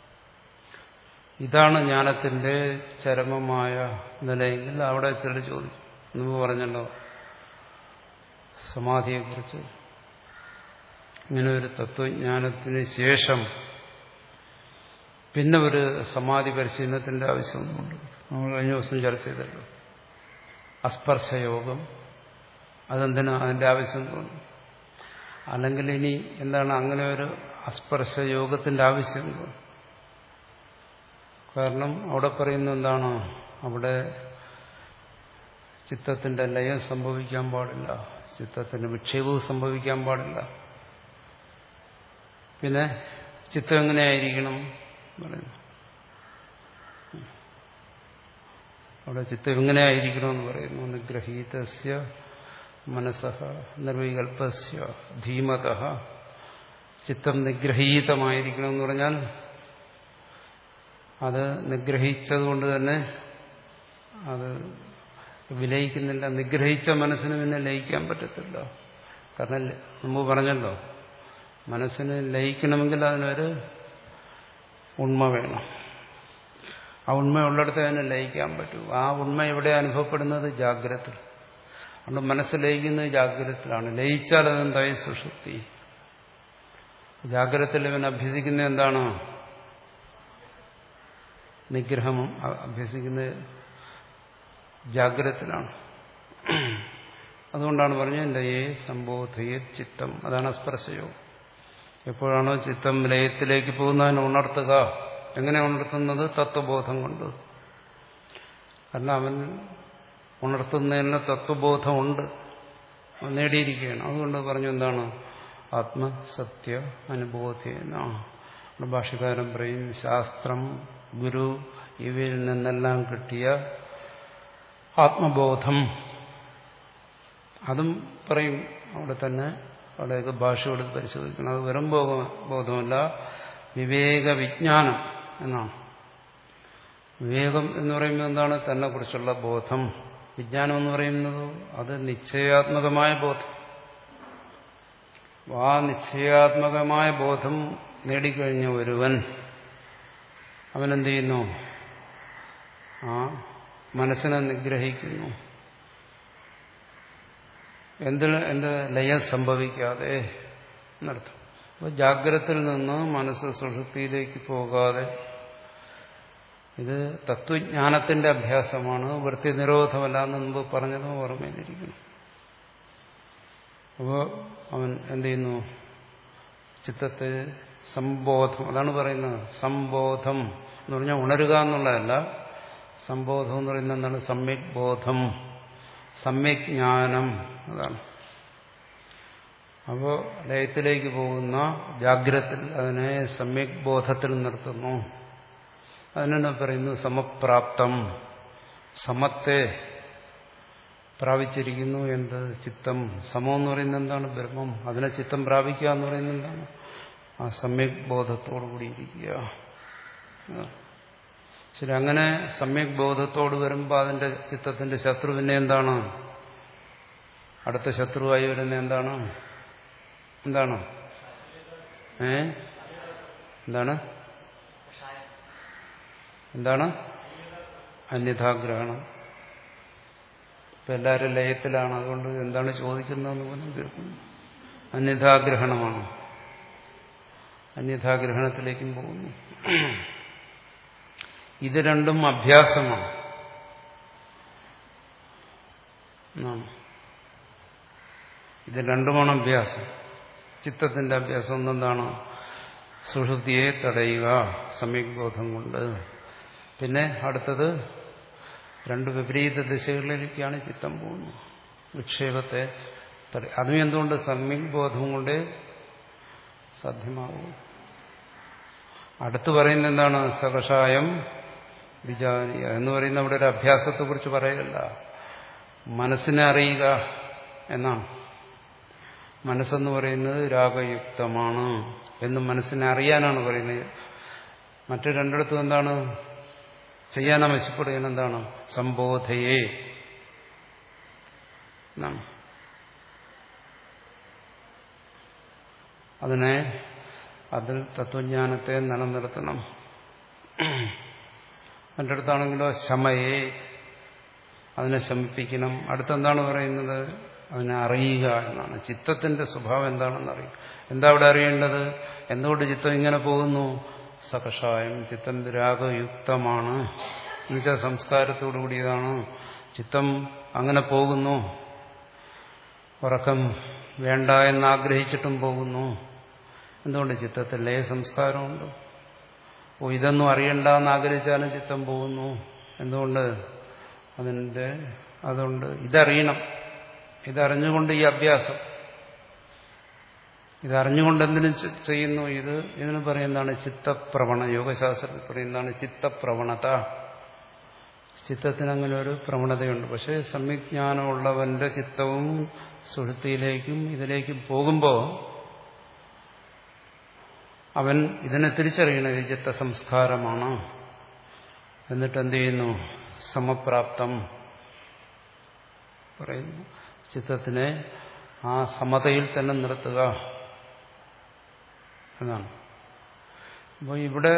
S1: ഇതാണ് ജ്ഞാനത്തിന്റെ ചരമമായ നിലയെങ്കിൽ അവിടെ ചില ചോദിക്കും. മുമ്പ് പറഞ്ഞല്ലോ സമാധിയെക്കുറിച്ച്. ഇങ്ങനെ ഒരു തത്വജ്ഞാനത്തിന് ശേഷം പിന്നെ ഒരു സമാധി പരിശീലനത്തിന്റെ ആവശ്യമൊന്നുമുണ്ട്. നമ്മൾ കഴിഞ്ഞ ദിവസം ചർച്ച ചെയ്തല്ലോ അസ്പർശയോഗം. അതെന്തിനാ അതിന്റെ ആവശ്യം തോന്നുന്നു? അല്ലെങ്കിൽ ഇനി എന്താണ് അങ്ങനെ ഒരു അസ്പർശയോഗത്തിന്റെ ആവശ്യം? കാരണം അവിടെ പറയുന്ന എന്താണ്? അവിടെ ചിത്തത്തിന്റെ ലയം സംഭവിക്കാൻ പാടില്ല, ചിത്തത്തിന്റെ വിക്ഷേപവും സംഭവിക്കാൻ പാടില്ല. പിന്നെ ചിത്തം എങ്ങനെയായിരിക്കണം പറയുന്നു. അവിടെ ചിത്തം എങ്ങനെയായിരിക്കണമെന്ന് പറയുന്നു. നിഗ്രഹീതസ്യ മനസ്സഃ നിർവികൽപസ്യ ധീമതഃ. ചിത്തം നിഗ്രഹീതമായിരിക്കണമെന്ന് പറഞ്ഞാൽ അത് നിഗ്രഹിച്ചതുകൊണ്ട് തന്നെ അത് വിലയിക്കുന്നില്ല. നിഗ്രഹിച്ച മനസ്സിന് പിന്നെ ലയിക്കാൻ പറ്റത്തില്ല. കാരണം മുമ്പ് പറഞ്ഞല്ലോ മനസ്സിന് ലയിക്കണമെങ്കിൽ അതിനൊരു ഉണ്മ വേണം. ആ ഉണ്മ ഉള്ളിടത്ത് അതിനെ ലയിക്കാൻ പറ്റൂ. ആ ഉണ്മ എവിടെ അനുഭവപ്പെടുന്നത്? ജാഗ്രത. അതുകൊണ്ട് മനസ്സ് ലയിക്കുന്നത് ജാഗ്രതത്തിലാണ്. ലയിച്ചാൽ അതെന്തായി? സുഷുപ്തി. ജാഗ്രതത്തിൽ ഇവൻ അഭ്യസിക്കുന്ന എന്താണ്? നിഗ്രഹം അഭ്യസിക്കുന്നത് ജാഗ്രതത്തിലാണ്. അതുകൊണ്ടാണ് പറഞ്ഞത് ലയേ സംബോധയേ ചിത്തം. അതാണ് സ്പർശയോഗം. എപ്പോഴാണോ ചിത്തം ലയത്തിലേക്ക് പോകുന്നതിനെ ഉണർത്തുക. എങ്ങനെ ഉണർത്തുന്നത്? തത്വബോധം കൊണ്ട്. കാരണം അവൻ ഉണർത്തുന്നതിന് തത്വബോധമുണ്ട്, നേടിയിരിക്കുകയാണ്. അതുകൊണ്ട് പറഞ്ഞു എന്താണ്? ആത്മസത്യ അനുബോധേന. ഭാഷ്യകാരൻ പറയും ശാസ്ത്രം, ഗുരു ഇവയിൽ നിന്നെല്ലാം കിട്ടിയ ആത്മബോധം. അതും പറയും അവിടെ തന്നെ. അവിടെയൊക്കെ ഭാഷയോട് പരിശോധിക്കണം. അത് വെറും ബോധമല്ല, വിവേക വിജ്ഞാനം എന്നാണ്. വിവേകം എന്ന് പറയുന്നത് എന്താണ്? തന്നെ കുറിച്ചുള്ള ബോധം. വിജ്ഞാനം എന്ന് പറയുന്നത് അത് നിശ്ചയാത്മകമായ ബോധം. ആ നിശ്ചയാത്മകമായ ബോധം നേടിക്കഴിഞ്ഞ ഒരുവൻ അവനെന്ത് ചെയ്യുന്നു? ആ മനസ്സിനെ നിഗ്രഹിക്കുന്നു. എന്തിന്? എന്ത്? ലയം സംഭവിക്കാതെ എന്നർത്ഥം. അപ്പോൾ ജാഗ്രതയിൽ നിന്ന് മനസ്സ് സുഷുപ്തിയിലേക്ക് പോകാതെ, ഇത് തത്വജ്ഞാനത്തിന്റെ അഭ്യാസമാണ്, വൃത്തി നിരോധമല്ല എന്ന് മുമ്പ് പറഞ്ഞതും ഓർമ്മയിലിരിക്കണം. അപ്പോൾ അവൻ എന്ത് ചെയ്യുന്നു? ചിത്തത്തെ സംബോധം, അതാണ് പറയുന്നത്. സംബോധം എന്ന് പറഞ്ഞാൽ ഉണരുക എന്നുള്ളതല്ല. സംബോധം എന്ന് പറയുന്നത് എന്താണ്? സമ്യക് ബോധം, സമ്യക് ജ്ഞാനം. അതാണ്. അപ്പോൾ ലയത്തിലേക്ക് പോകുന്ന ജാഗ്രതത്തിൽ അതിനെ സമ്യക് ബോധത്തിൽ നിർത്തുന്നു. അതിനെന്നെ പറയുന്നു സമപ്രാപ്തം. സമത്തെ പ്രാപിച്ചിരിക്കുന്നു. എന്ത്? ചിത്തം. സമം എന്ന് പറയുന്നത് എന്താണ്? ബ്രഹ്മം. അതിനെ ചിത്തം പ്രാപിക്കുക എന്ന് പറയുന്നത് എന്താണ്? ആ സമ്യക് ബോധത്തോടു കൂടിയിരിക്കുക. ശരി, അങ്ങനെ സമ്യക് ബോധത്തോട് വരുമ്പോൾ അതിന്റെ ചിത്തത്തിന്റെ ശത്രു പിന്നെ എന്താണ്? അടുത്ത ശത്രുവായി വരുന്ന എന്താണ്? എന്താണ്? ഏ എന്താണ്? എന്താണ്? അന്യഥാഗ്രഹണം. ഇപ്പൊ എല്ലാവരും ലയത്തിലാണ്. അതുകൊണ്ട് എന്താണ് ചോദിക്കുന്നതെന്ന് പോലും കേൾക്കുന്നു. അന്യഥാഗ്രഹണമാണ്. അന്യഥാഗ്രഹണത്തിലേക്കും പോകുന്നു. ഇത് രണ്ടും അഭ്യാസമാണ്. ഇത് രണ്ടുമാണ് അഭ്യാസം. ചിത്തത്തിന്റെ അഭ്യാസം എന്താണ്? സുഷുപ്തിയെ തടയുക സമ്യക് ബോധം കൊണ്ട്. പിന്നെ അടുത്തത് രണ്ട് വിപരീത ദിശകളിലേക്കാണ് ചിത്തം പോകുന്നത്. വിക്ഷേപത്തെ തട അതും എന്തുകൊണ്ട് സമ്യക് ബോധം കൊണ്ട് സാധ്യമാകും. അടുത്ത് പറയുന്നത് എന്താണ്? സകഷായം വിചാരിയ എന്ന് പറയുന്ന അവിടെ ഒരു അഭ്യാസത്തെക്കുറിച്ച് പറയല്ല, മനസ്സിനെ അറിയുക എന്നാണ്. മനസ്സെന്ന് പറയുന്നത് രാഗയുക്തമാണ് എന്ന് മനസ്സിനെ അറിയാനാണ് പറയുന്നത്. മറ്റു രണ്ടിടത്തും എന്താണ്? ചെയ്യാൻ ആവശ്യപ്പെടുകയാണ്. എന്താണ്? സംബോധയെ എന്നാണ്. അതിനെ അതിൽ തത്വജ്ഞാനത്തെ നിലനിർത്തണം. മറ്റടുത്താണെങ്കിലോ ശമയെ, അതിനെ ശമിപ്പിക്കണം. അടുത്തെന്താണ് പറയുന്നത്? അതിനെ അറിയുക എന്നാണ്. ചിത്തത്തിന്റെ സ്വഭാവം എന്താണെന്ന് അറിയുക. എന്താ അവിടെ അറിയേണ്ടത്? എന്തുകൊണ്ട് ചിത്തം ഇങ്ങനെ പോകുന്നു? സകഷായം, ചിത്തം രാഗയുക്തമാണ്, എന്നുവെച്ചാൽ സംസ്കാരത്തോടു കൂടിയതാണ്. ചിത്തം അങ്ങനെ പോകുന്നു. ഉറക്കം വേണ്ട എന്നാഗ്രഹിച്ചിട്ടും പോകുന്നു. എന്തുകൊണ്ട്? ചിത്തത്തിൽ ലയ സംസ്കാരമുണ്ട്. ഓ ഇതൊന്നും അറിയണ്ടെന്ന് ആഗ്രഹിച്ചാലും ചിത്തം പോകുന്നു. എന്തുകൊണ്ട്? അതിൻ്റെ അതുകൊണ്ട് ഇതറിയണം. ഇതറിഞ്ഞുകൊണ്ട് ഈ അഭ്യാസം, ഇതറിഞ്ഞുകൊണ്ട് എന്തിനും ചെയ്യുന്നു? ഇത് ഇതിന് പറയുന്നതാണ് ചിത്തപ്രവണ. യോഗശാസ്ത്രത്തിൽ പറയുന്നതാണ് ചിത്തപ്രവണത. ചിത്തത്തിന് അങ്ങനെ ഒരു പ്രവണതയുണ്ട്. പക്ഷേ സമ്യജ്ഞാനമുള്ളവന്റെ ചിത്തവും സുഷുപ്തിയിലേക്കും ഇതിലേക്കും പോകുമ്പോൾ അവൻ ഇതിനെ തിരിച്ചറിയണത് ചിത്ത സംസ്കാരമാണ്. എന്നിട്ട് എന്ത് ചെയ്യുന്നു? സമപ്രാപ്തം പറയുന്നു. ചിത്തത്തിനെ ആ സമതയിൽ തന്നെ നിർത്തുക എന്നാണ്. അപ്പോൾ ഇവിടെ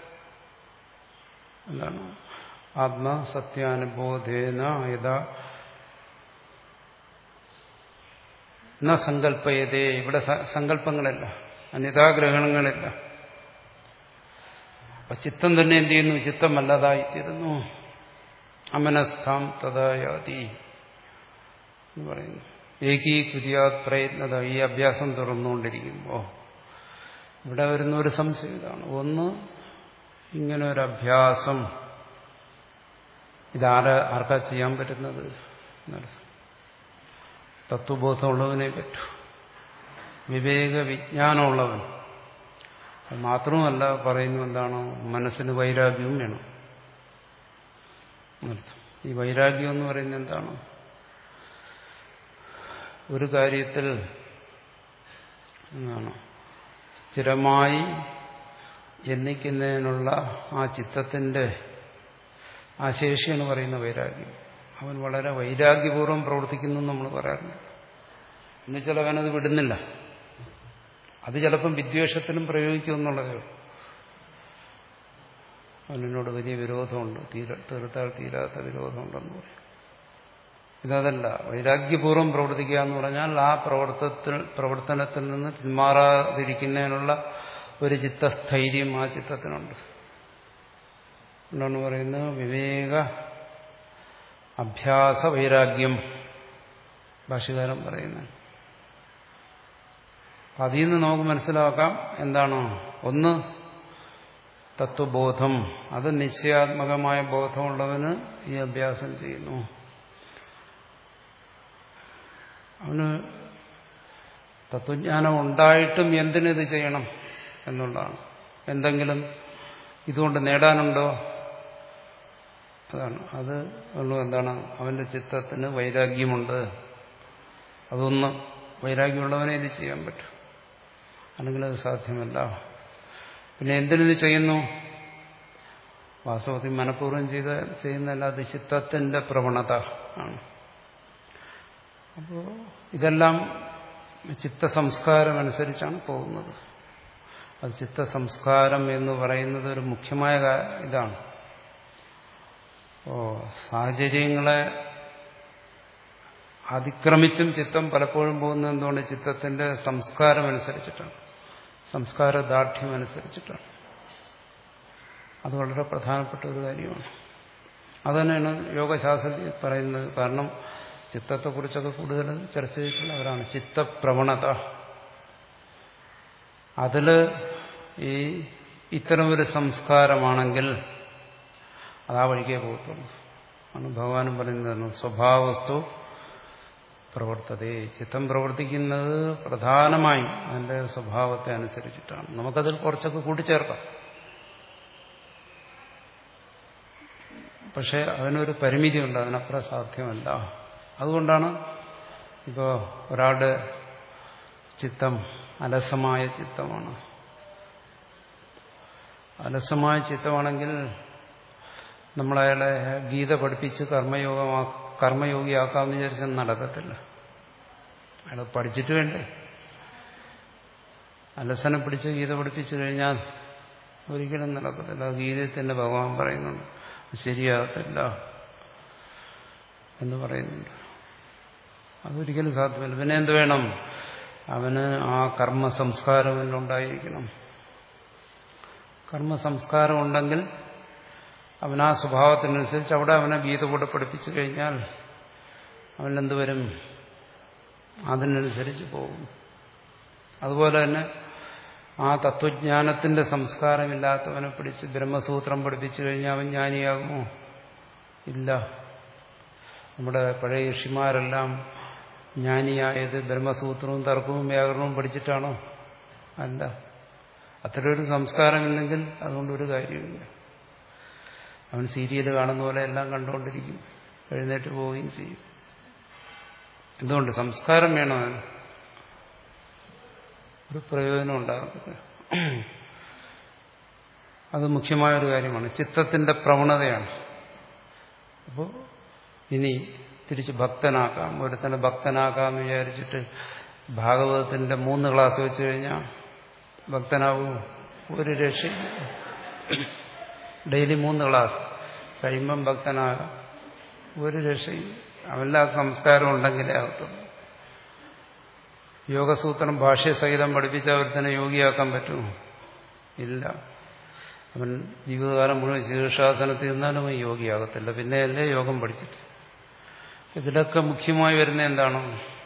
S1: എന്താണ്? ആത്മസത്യാനുബോധേന യഥാ ന സങ്കല്പയതേ. ഇവിടെ സങ്കല്പങ്ങളില്ല, അന്യഥാഗ്രഹണങ്ങളില്ല. അപ്പൊ ചിത്തം തന്നെ എന്ത് ചെയ്യുന്നു? ചിത്തമല്ലാതായിത്തീരുന്നു. അമനസ്ഥാം തഥായാതി എന്ന് പറയുന്നു. ഏകീകൃതിയാത് പ്രയത്നത. ഈ അഭ്യാസം തുറന്നുകൊണ്ടിരിക്കുമ്പോൾ ഇവിടെ വരുന്ന ഒരു സംശയം ഇതാണ്. ഒന്ന്, ഇങ്ങനെ ഒരു അഭ്യാസം ഇതാര ആർക്കാ ചെയ്യാൻ പറ്റുന്നത്? തത്വബോധമുള്ളവനെ പറ്റൂ, വിവേക വിജ്ഞാനമുള്ളവൻ. അത് മാത്രവുമല്ല, പറയുന്നു എന്താണ്? മനസ്സിന് വൈരാഗ്യവും വേണം. ഈ വൈരാഗ്യം എന്ന് പറയുന്നത് എന്താണ്? ഒരു കാര്യത്തിൽ എന്താണ് സ്ഥിരമായി എണ്ണിക്കുന്നതിനുള്ള ആ ചിത്തത്തിന്റെ ആ ശേഷിയാണ് പറയുന്ന വൈരാഗ്യം. അവൻ വളരെ വൈരാഗ്യപൂർവ്വം പ്രവർത്തിക്കുന്നു നമ്മൾ പറയാറുണ്ട്. എന്നുവെച്ചാൽ അവനത് വിടുന്നില്ല. അത് ചിലപ്പം വിദ്വേഷത്തിനും പ്രയോഗിക്കുമെന്നുള്ളതേ ഉള്ളൂ. അവനോട് വലിയ വിരോധമുണ്ട്, തീര തീർത്താൽ തീരാത്ത വിരോധമുണ്ടെന്ന് പറയും. ഇതല്ല. വൈരാഗ്യപൂർവ്വം പ്രവർത്തിക്കുക എന്ന് പറഞ്ഞാൽ ആ പ്രവർത്തനത്തിൽ പ്രവർത്തനത്തിൽ നിന്ന് പിന്മാറാതിരിക്കുന്നതിനുള്ള ഒരു ചിത്തസ്ഥൈര്യം ആ ചിത്തത്തിനുണ്ട്. എന്താണ് പറയുന്നത്? വിവേക അഭ്യാസ വൈരാഗ്യം ഭാഷ്യകാരൻ പറയുന്നത്. അതിൽ നിന്ന് നമുക്ക് മനസ്സിലാക്കാം എന്താണ്? ഒന്ന്, തത്വബോധം. അത് നിശ്ചയാത്മകമായ ബോധമുള്ളവന് ഈ അഭ്യാസം ചെയ്യുന്നു. അവന് തത്വജ്ഞാനം ഉണ്ടായിട്ടും എന്തിനിത് ചെയ്യണം എന്നുള്ളതാണ്. എന്തെങ്കിലും ഇതുകൊണ്ട് നേടാനുണ്ടോ? അതാണ്. അത് ഉള്ളത് എന്താണ്? അവന്റെ ചിത്തത്തിന് വൈരാഗ്യമുണ്ട്. അതൊന്ന്, വൈരാഗ്യമുള്ളവനെ ഇത് ചെയ്യാൻ പറ്റും, അല്ലെങ്കിൽ അത് സാധ്യമല്ല. പിന്നെ എന്തിനിത് ചെയ്യുന്നു? വാസ്തവത്തിൽ മനഃപൂർവ്വം ചെയ്ത ചെയ്യുന്നതല്ല, അത് ചിത്തത്തിന്റെ പ്രവണത ആണ്. അപ്പോൾ ഇതെല്ലാം ചിത്തസംസ്കാരം അനുസരിച്ചാണ് പോകുന്നത്. അത് ചിത്തസംസ്കാരം എന്ന് പറയുന്നത് ഒരു മുഖ്യമായ ഇതാണ്. ഓ സാഹചര്യങ്ങളെ അതിക്രമിച്ചും ചിത്തം പലപ്പോഴും പോകുന്നത് എന്തുകൊണ്ട്? ചിത്തത്തിന്റെ സംസ്കാരം അനുസരിച്ചിട്ടാണ്, സംസ്കാര ദാർഢ്യം അനുസരിച്ചിട്ടാണ്. അത് വളരെ പ്രധാനപ്പെട്ട ഒരു കാര്യമാണ്. അതുതന്നെയാണ് യോഗശാസ്ത്രത്തിൽ പറയുന്നത്. കാരണം ചിത്തത്തെക്കുറിച്ചൊക്കെ കൂടുതൽ ചർച്ച ചെയ്തിട്ടുള്ളവരാണ്. ചിത്തപ്രവണത, അതിൽ ഈ ഇത്തരമൊരു സംസ്കാരമാണെങ്കിൽ അതാ വഴിക്കേ പോകത്തുള്ളൂ. ആണ് ഭഗവാനും പറയുന്നത് സ്വഭാവസ്തു പ്രവർത്തതേ. ചിത്തം പ്രവർത്തിക്കുന്നത് പ്രധാനമായും അതിന്റെ സ്വഭാവത്തെ അനുസരിച്ചിട്ടാണ്. നമുക്കതിൽ കുറച്ചൊക്കെ കൂട്ടിച്ചേർക്കാം, പക്ഷെ അതിനൊരു പരിമിതിയുണ്ട്, അതിനപ്പുറം സാധ്യമല്ല. അതുകൊണ്ടാണ് ഇപ്പോൾ ഒരാളുടെ ചിത്തം അലസമായ ചിത്തമാണ്. അലസമായ ചിത്തമാണെങ്കിൽ നമ്മളയാളെ ഗീത പഠിപ്പിച്ച് കർമ്മയോഗമാ കർമ്മയോഗിയാക്കാമെന്ന് വിചാരിച്ചാൽ നടക്കത്തില്ല. അയാൾ പഠിച്ചിട്ട് വേണ്ടേ? അലസനെ പിടിച്ച് ഗീത പഠിപ്പിച്ചു കഴിഞ്ഞാൽ ഒരിക്കലും നടക്കത്തില്ല. ഗീതയിൽ തന്നെ ഭഗവാൻ പറയുന്നുണ്ട് ശരിയാകത്തില്ല എന്ന് പറയുന്നുണ്ട്. അതൊരിക്കലും സാധ്യമല്ല. പിന്നെ എന്ത് വേണം? അവന് ആ കർമ്മ സംസ്കാരം ഉണ്ടായിരിക്കണം. കർമ്മ സംസ്കാരം ഉണ്ടെങ്കിൽ അവൻ ആ സ്വഭാവത്തിനനുസരിച്ച് അവിടെ അവനെ ഗീത കൂടെ പഠിപ്പിച്ചു കഴിഞ്ഞാൽ അവനെന്ത് വരും? അതിനനുസരിച്ച് പോകും. അതുപോലെ തന്നെ ആ തത്വജ്ഞാനത്തിന്റെ സംസ്കാരമില്ലാത്തവനെ പിടിച്ച് ബ്രഹ്മസൂത്രം പഠിപ്പിച്ചു കഴിഞ്ഞാൽ അവൻ ജ്ഞാനിയാകുമോ? ഇല്ല. നമ്മുടെ പഴയ ഋഷിമാരെല്ലാം ജ്ഞാനിയായത് ബ്രഹ്മസൂത്രവും തർക്കവും വ്യാകരണവും പഠിച്ചിട്ടാണോ? അല്ല. അത്തരമൊരു സംസ്കാരമില്ലെങ്കിൽ അതുകൊണ്ടൊരു കാര്യമില്ല. അവൻ സീരിയൽ കാണുന്ന പോലെ എല്ലാം കണ്ടുകൊണ്ടിരിക്കും, എഴുന്നേറ്റ് പോവുകയും ചെയ്യും. എന്തുകൊണ്ട്? സംസ്കാരം വേണം അവന്. ഒരു പ്രയോജനം ഉണ്ടാകുന്നത്. അത് മുഖ്യമായൊരു കാര്യമാണ്. ചിത്തത്തിന്റെ പ്രവണതയാണ്. അപ്പോൾ ഇനി തിരിച്ച് ഭക്തനാക്കാം, ഒരുത്തനെ ഭക്തനാക്കാമെന്ന് വിചാരിച്ചിട്ട് ഭാഗവതത്തിന്റെ മൂന്ന് ക്ലാസ് വെച്ച് കഴിഞ്ഞാൽ ഭക്തനാവും? ഒരു രക്ഷയില്ല. ഡെയിലി മൂന്ന് ക്ലാസ് കഴിയുമ്പം ഭക്തനാകാം? ഒരു രക്ഷയും. അവന്റെ സംസ്കാരം ഉണ്ടെങ്കിലേ ആകത്തുള്ളൂ. യോഗസൂത്രം ഭാഷ്യസഹിതം പഠിപ്പിച്ച ഒരുത്തനെ യോഗിയാക്കാൻ പറ്റുമോ? ഇല്ല. അവൻ ജീവിതകാലം മുഴുവൻ ശീർഷാസനത്തിൽ നിന്നാലും അവൻ യോഗിയാകത്തില്ല. പിന്നെയല്ലേ യോഗം പഠിച്ചിട്ട്. ഇതിലൊക്കെ മുഖ്യമായി വരുന്ന എന്താണ്?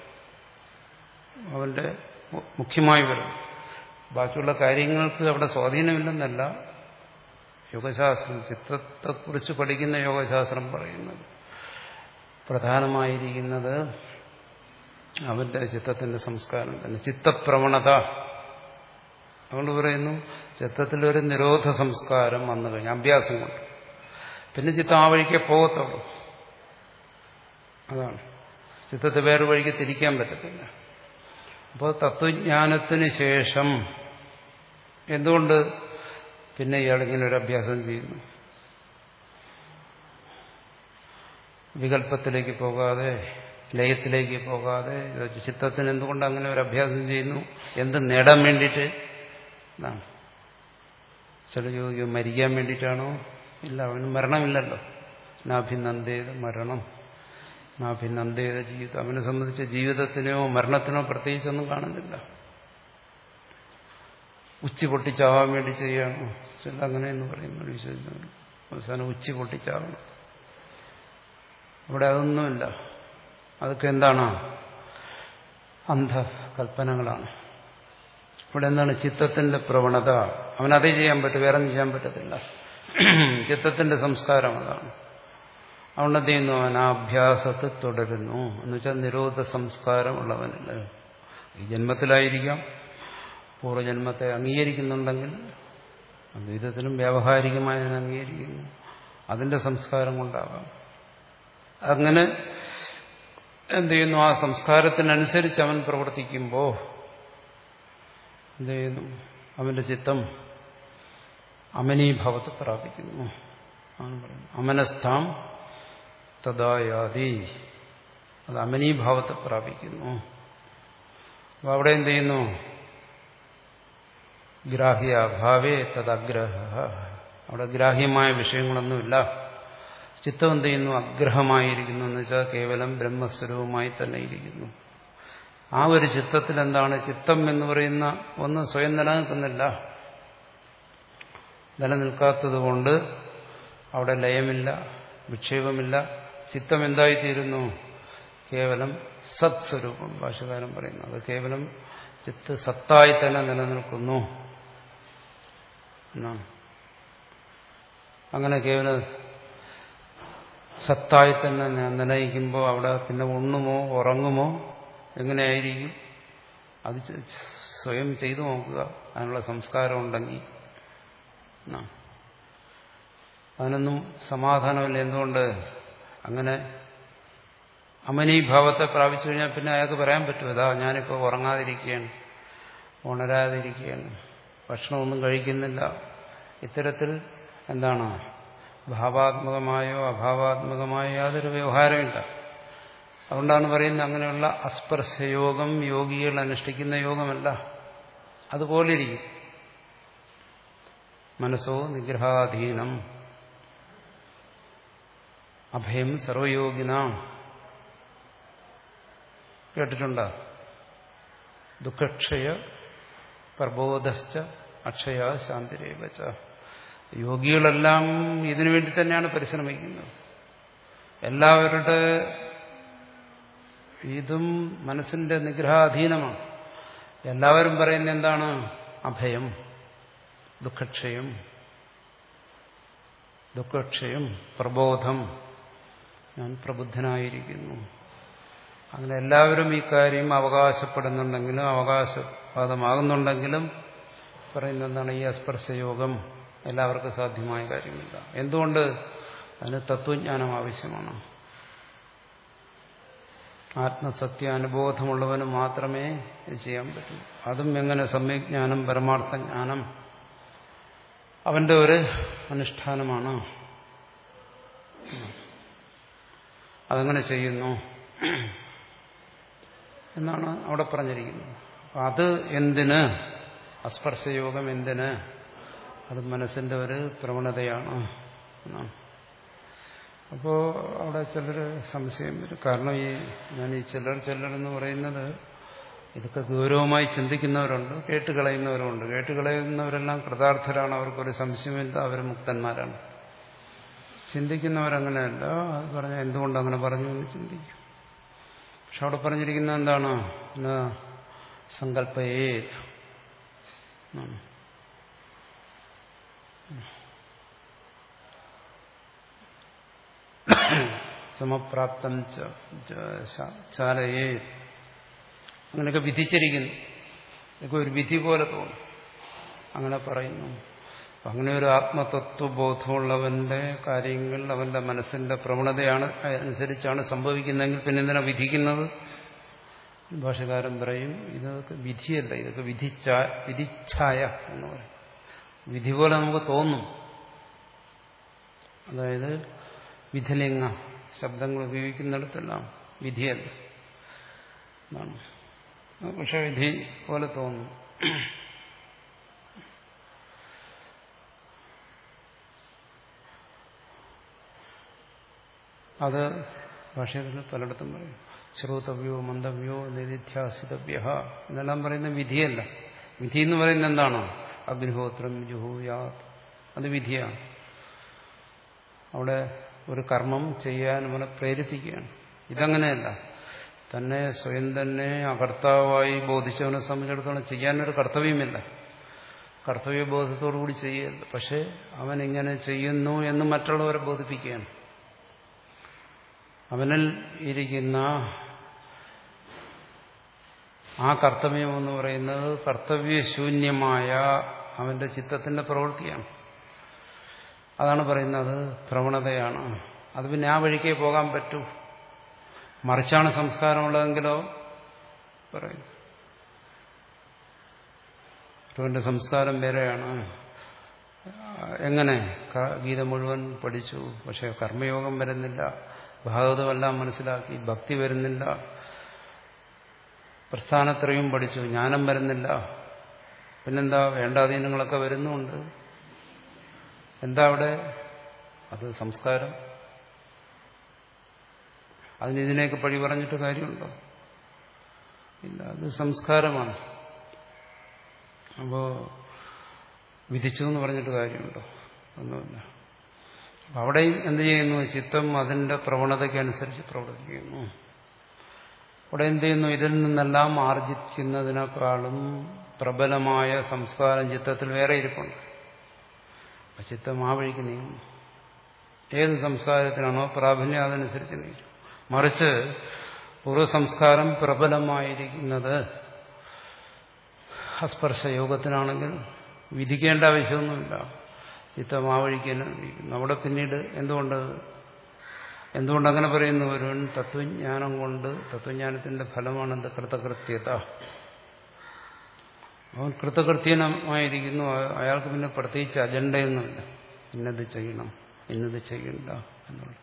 S1: അവന്റെ മുഖ്യമായി വരും. ബാക്കിയുള്ള കാര്യങ്ങൾക്ക് അവിടെ സ്വാധീനമില്ലെന്നല്ല യോഗശാസ്ത്രം, ചിത്തത്തെക്കുറിച്ച് പഠിക്കുന്ന യോഗശാസ്ത്രം പറയുന്നത്. പ്രധാനമായിരിക്കുന്നത് അവന്റെ ചിത്തത്തിന്റെ സംസ്കാരം തന്നെ, ചിത്തപ്രവണത. അതുകൊണ്ട് പറയുന്നു ചിത്തത്തിലൊരു നിരോധ സംസ്കാരം വന്നു കഴിഞ്ഞാൽ അഭ്യാസം കൊണ്ട് പിന്നെ ചിത്തം ആ വഴിക്ക് പോകത്തുള്ളൂ. അതാണ്. ചിത്തത്തെ വേറെ വഴിക്ക് തിരിക്കാൻ പറ്റത്തില്ല. അപ്പോൾ തത്വജ്ഞാനത്തിന് ശേഷം എന്തുകൊണ്ട് പിന്നെ ഇയാളിങ്ങനെ ഒരു അഭ്യാസം ചെയ്യുന്നു? വികല്പത്തിലേക്ക് പോകാതെ, ലയത്തിലേക്ക് പോകാതെ ചിത്തത്തിന് എന്തുകൊണ്ട് അങ്ങനെ ഒരു അഭ്യാസം ചെയ്യുന്നു? എന്ത് നേടാൻ വേണ്ടിയിട്ട്? ചില ചോദിക്കും മരിക്കാൻ വേണ്ടിയിട്ടാണോ? ഇല്ല, അവന് മരണമില്ലല്ലോ. നാഭിനന്ദേത മരണം, നാഭിനന്ദേത ജീവിതം. അവനെ സംബന്ധിച്ച് ജീവിതത്തിനോ മരണത്തിനോ പ്രത്യേകിച്ചൊന്നും കാണുന്നില്ല. ഉച്ചി പൊട്ടിച്ചാവാൻ വേണ്ടി ചെയ്യുകയാണോ? ചില അങ്ങനെയെന്ന് പറയുന്നു, വിശ്വസിക്കുന്നു. അവസാനം ഉച്ചി പൊട്ടിച്ചാവണം. അവിടെ അതൊന്നുമില്ല. അതൊക്കെ എന്താണ്? അന്ധകൽപ്പനകളാണ്. ഇവിടെ എന്താണ്? ചിത്തത്തിന്റെ പ്രവണത. അവനതേ ചെയ്യാൻ പറ്റും, വേറെ ഒന്നും ചെയ്യാൻ പറ്റത്തില്ല. ചിത്തത്തിന്റെ സംസ്കാരം അതാണ്. അതുകൊണ്ട് എന്ത് ചെയ്യുന്നു? അവൻ ആ അഭ്യാസത്തെ തുടരുന്നു. എന്ന് വെച്ചാൽ നിരോധ സംസ്കാരം ഉള്ളവനല്ല. ഈ ജന്മത്തിലായിരിക്കാം, പൂർവ്വജന്മത്തെ അംഗീകരിക്കുന്നുണ്ടെങ്കിൽ അദ്വൈതത്തിലും വ്യാവഹാരികമായി അതിനെ അംഗീകരിക്കുന്നു. അതിന്റെ സംസ്കാരം കൊണ്ടാകാം. അങ്ങനെ എന്ത് ചെയ്യുന്നു? ആ സംസ്കാരത്തിനനുസരിച്ച് അവൻ പ്രവർത്തിക്കുമ്പോൾ എന്ത് ചെയ്യുന്നു? അവന്റെ ചിത്തം അമനീഭാവത്തെ പ്രാപിക്കുന്നു. ആണ് പറയുന്നത്. അമനസ്ഥാം തദായാതി. അത് അമനീഭാവത്തെ പ്രാപിക്കുന്നു. അപ്പൊ അവിടെ എന്ത് ചെയ്യുന്നു? ഗ്രാഹ്യാഭാവേ തദഗ്രഹ. അവിടെ ഗ്രാഹ്യമായ വിഷയങ്ങളൊന്നുമില്ല. ചിത്തം എന്ത് ചെയ്യുന്നു? അഗ്രഹമായിരിക്കുന്നു. എന്ന് വെച്ചാൽ കേവലം ബ്രഹ്മസ്വരൂപമായി തന്നെ ഇരിക്കുന്നു. ആ ഒരു ചിത്തത്തിൽ എന്താണ്? ചിത്തം എന്ന് പറയുന്ന ഒന്ന് സ്വയം നിലനിൽക്കുന്നില്ല. നിലനിൽക്കാത്തതുകൊണ്ട് അവിടെ ലയമില്ല, വിക്ഷേപമില്ല. ചിത്തം എന്തായിത്തീരുന്നു? കേവലം സത് സ്വരൂപം. ഭാഷകാരൻ പറയുന്നു അത് കേവലം ചിത്ത് സത്തായി തന്നെ നിലനിൽക്കുന്നു. എന്നാണ്. അങ്ങനെ കേവല സത്തായി തന്നെ നിലനിൽക്കുമ്പോൾ അവിടെ പിന്നെ ഉണ്ണുമോ ഉറങ്ങുമോ എങ്ങനെയായിരിക്കും? അത് സ്വയം ചെയ്തു നോക്കുക. അതിനുള്ള സംസ്കാരം ഉണ്ടെങ്കിൽ അതിനൊന്നും സമാധാനമില്ല. എന്തുകൊണ്ട്? അങ്ങനെ അമനീഭാവത്തെ പ്രാപിച്ചു കഴിഞ്ഞാൽ പിന്നെ അയാൾക്ക് പറയാൻ പറ്റും, ഇതാ ഞാനിപ്പോൾ ഉറങ്ങാതിരിക്കുകയാണ്, ഉണരാതിരിക്കുകയാണ്, ഭക്ഷണമൊന്നും കഴിക്കുന്നില്ല. ഇത്തരത്തിൽ എന്താണ് ഭാവാത്മകമായോ അഭാവാത്മകമായോ യാതൊരു വ്യവഹാരമില്ല. അതുകൊണ്ടാണ് പറയുന്നത് അങ്ങനെയുള്ള അസ്പർശയോഗം യോഗികൾ അനുഷ്ഠിക്കുന്ന യോഗമല്ല. അതുപോലെ ഇരിക്കും. മനസ്സോ നിഗ്രഹാധീനം അഭയം സർവയോഗിനാം. കേട്ടിട്ടുണ്ടോ? ദുഃഖക്ഷയ പ്രബോധശ്ച അക്ഷയ ശാന്തിരേവച. യോഗികളെല്ലാം ഇതിനു വേണ്ടി തന്നെയാണ് പരിശ്രമിക്കുന്നത്. എല്ലാവരുടെ ഇതും മനസ്സിന്റെ നിഗ്രഹാധീനമാണ്. എല്ലാവരും പറയുന്നത് എന്താണ്? അഭയം, ദുഃഖക്ഷയം, ദുഃഖക്ഷയം, പ്രബോധം, ഞാൻ പ്രബുദ്ധനായിരിക്കുന്നു. അങ്ങനെ എല്ലാവരും ഈ കാര്യം അവകാശപ്പെടുന്നുണ്ടെങ്കിലും അവകാശവാദമാകുന്നുണ്ടെങ്കിലും പറയുന്നത് എന്താണ്? ഈ അസ്പർശയോഗം എല്ലാവർക്കും സാധ്യമായ കാര്യമില്ല. എന്തുകൊണ്ട്? അതിന് തത്വജ്ഞാനം ആവശ്യമാണ്. ആത്മസത്യാനുബോധമുള്ളവന് മാത്രമേ ഇത് ചെയ്യാൻ പറ്റൂ. അതും എങ്ങനെ? സമ്യജ്ഞാനം, പരമാർത്ഥജ്ഞാനം അവന്റെ ഒരു അനുഷ്ഠാനമാണ്. അതെങ്ങനെ ചെയ്യുന്നു എന്നാണ് അവിടെ പറഞ്ഞിരിക്കുന്നത്. അത് എന്തിന്? അസ്പർശയോഗം എന്തിന്? അത് മനസ്സിന്റെ ഒരു പ്രവണതയാണ് എന്നാണ്. അപ്പോൾ അവിടെ ചിലർ സംശയം വരും. കാരണം ഈ ഞാൻ ഈ ചിലർ ചിലരെന്ന് പറയുന്നത് ഇതൊക്കെ ഗൗരവമായി ചിന്തിക്കുന്നവരുണ്ട്, കേട്ടുകളയുന്നവരുണ്ട്. കേട്ടുകളയുന്നവരെല്ലാം കൃതാർത്ഥരാണ്, അവർക്കൊരു സംശയമില്ല, അവർ മുക്തന്മാരാണ്. ചിന്തിക്കുന്നവരങ്ങനെയല്ല. അത് പറഞ്ഞാൽ എന്തുകൊണ്ട് അങ്ങനെ പറഞ്ഞു എന്ന് ചിന്തിക്കും. പക്ഷെ അവിടെ പറഞ്ഞിരിക്കുന്നത് എന്താണ്? സങ്കല്പയേ സമപ്രാപ്തം ചാലയേ, അങ്ങനെയൊക്കെ വിധിച്ചിരിക്കുന്നു. ഇതൊക്കെ ഒരു വിധി പോലെ തോന്നും. അങ്ങനെ പറയുന്നു. അങ്ങനെ ഒരു ആത്മതത്വബോധമുള്ളവന്റെ കാര്യങ്ങൾ അവന്റെ മനസ്സിന്റെ പ്രവണതയാണ് അനുസരിച്ചാണ് സംഭവിക്കുന്നതെങ്കിൽ പിന്നെ എന്തിനാ വിധിക്കുന്നത്? ഭാഷകാരൻ പറയും ഇതൊക്കെ വിധിയല്ല, ഇതൊക്കെ വിധിച്ചാ വിധിച്ഛായ എന്ന് പറയും. വിധി പോലെ നമുക്ക് തോന്നും. അതായത് വിധിലിംഗ ശബ്ദങ്ങൾ ഉപയോഗിക്കുന്നിടത്തെല്ലാം വിധിയല്ല എന്നാണ്. പക്ഷെ വിധി പോലെ തോന്നും. അത് ഭാഷയിൽ പലയിടത്തും പറയും. ശ്രോതവ്യോ മന്ദവ്യോ നിധിധ്യാസിതവ്യ എന്നെല്ലാം പറയുന്ന വിധിയല്ല. വിധി എന്ന് പറയുന്നത് എന്താണ്? അഗ്നിഹോത്രം ജുഹൂയാത്, അത് വിധിയാണ്. അവിടെ ഒരു കർമ്മം ചെയ്യാൻ നമ്മളെ പ്രേരിപ്പിക്കുകയാണ്. ഇതങ്ങനെയല്ല. തന്നെ സ്വയം തന്നെ അകർത്താവായി ബോധിച്ചവനെ സംബന്ധിച്ചിടത്തോളം ചെയ്യാനൊരു കർത്തവ്യമില്ല. കർത്തവ്യബോധത്തോടുകൂടി ചെയ്യല്ല. പക്ഷെ അവൻ ഇങ്ങനെ ചെയ്യുന്നു എന്ന് മറ്റുള്ളവരെ ബോധിപ്പിക്കുകയാണ്. അവനിൽ ഇരിക്കുന്ന ആ കർത്തവ്യം എന്ന് പറയുന്നത് കർത്തവ്യശൂന്യമായ അവന്റെ ചിത്തത്തിന്റെ പ്രവൃത്തിയാണ്. അതാണ് പറയുന്നത് പ്രവണതയാണ്. അത് പിന്നെ ആ വഴിക്കേ പോകാൻ പറ്റൂ. മറിച്ചാണ് സംസ്കാരമുള്ളതെങ്കിലോ പറയും അവന്റെ സംസ്കാരം വേറെയാണ്. എങ്ങനെ? ഗീത മുഴുവൻ പഠിച്ചു, പക്ഷെ കർമ്മയോഗം വരുന്നില്ല, ഭാഗവതമെല്ലാം മനസ്സിലാക്കി, ഭക്തി വരുന്നില്ല, പ്രസ്ഥാനത്രയും പഠിച്ചു, ജ്ഞാനം വരുന്നില്ല. പിന്നെന്താ? വേണ്ടാധീനങ്ങളൊക്കെ വരുന്നുണ്ട്. എന്താ അവിടെ? അത് സംസ്കാരം. അതിന് ഇതിനെയൊക്കെ പഴി പറഞ്ഞിട്ട് കാര്യമുണ്ടോ? ഇല്ല, അത് സംസ്കാരമാണ്. അപ്പോ വിധിച്ചു എന്ന് പറഞ്ഞിട്ട് കാര്യമുണ്ടോ? ഒന്നുമില്ല. അവിടെയും എന്ത് ചെയ്യുന്നു? ചിത്തം അതിന്റെ പ്രവണതയ്ക്കനുസരിച്ച് പ്രവർത്തിക്കുന്നു. അവിടെ എന്ത് ചെയ്യുന്നു? ഇതിൽ നിന്നെല്ലാം ആർജിക്കുന്നതിനേക്കാളും പ്രബലമായ സംസ്കാരം ചിത്തത്തിൽ വേറെ ഇരിപ്പുണ്ട്. ചിത്തം ആ വഴിക്ക് നീങ്ങും. ഏത് സംസ്കാരത്തിനാണോ പ്രാബല്യം അതനുസരിച്ച് നീങ്ങും. മറിച്ച് പൂർവ്വസംസ്കാരം പ്രബലമായിരിക്കുന്നത് അസ്പർശയോഗത്തിനാണെങ്കിൽ വിധിക്കേണ്ട ആവശ്യമൊന്നുമില്ല. ചിത്തം ആ വഴിക്ക് തന്നെ നീങ്ങുന്നു. അവിടെ പിന്നീട് എന്തുകൊണ്ട് എന്തുകൊണ്ടങ്ങനെ പറയുന്നു? ഒരുവൻ തത്വജ്ഞാനം കൊണ്ട്, തത്വജ്ഞാനത്തിന്റെ ഫലമാണെന്ത്? കൃതകൃത്യത. അവൻ കൃതകൃത്യമായിരിക്കുന്നു. അയാൾക്ക് പിന്നെ പ്രത്യേകിച്ച് അജണ്ടയൊന്നുമില്ല. ഇന്നത് ചെയ്യണം, ഇന്നത് ചെയ്യണ്ട എന്നുള്ളത്.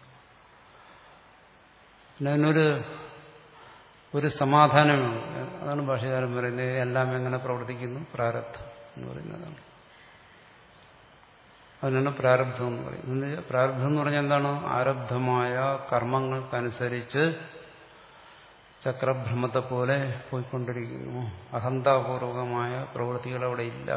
S1: പിന്നെ അതിനൊരു ഒരു സമാധാനമാണ്. അതാണ് ഭാഷകാരൻ പറയുന്നത്, എല്ലാം എങ്ങനെ പ്രവർത്തിക്കുന്നു? പ്രാരബ്ധം എന്ന് പറയുന്നതാണ്. അതിനാണ് പ്രാരബ്ധം എന്ന് പറയുന്നത്. പ്രാരബ്ധം എന്ന് പറഞ്ഞാൽ എന്താണ്? ആരബ്ധമായ കർമ്മങ്ങൾക്കനുസരിച്ച് ചക്രഭ്രമത്തെ പോലെ പോയിക്കൊണ്ടിരിക്കുന്നു. അഹന്താപൂർവകമായ പ്രവൃത്തികൾ അവിടെ ഇല്ല.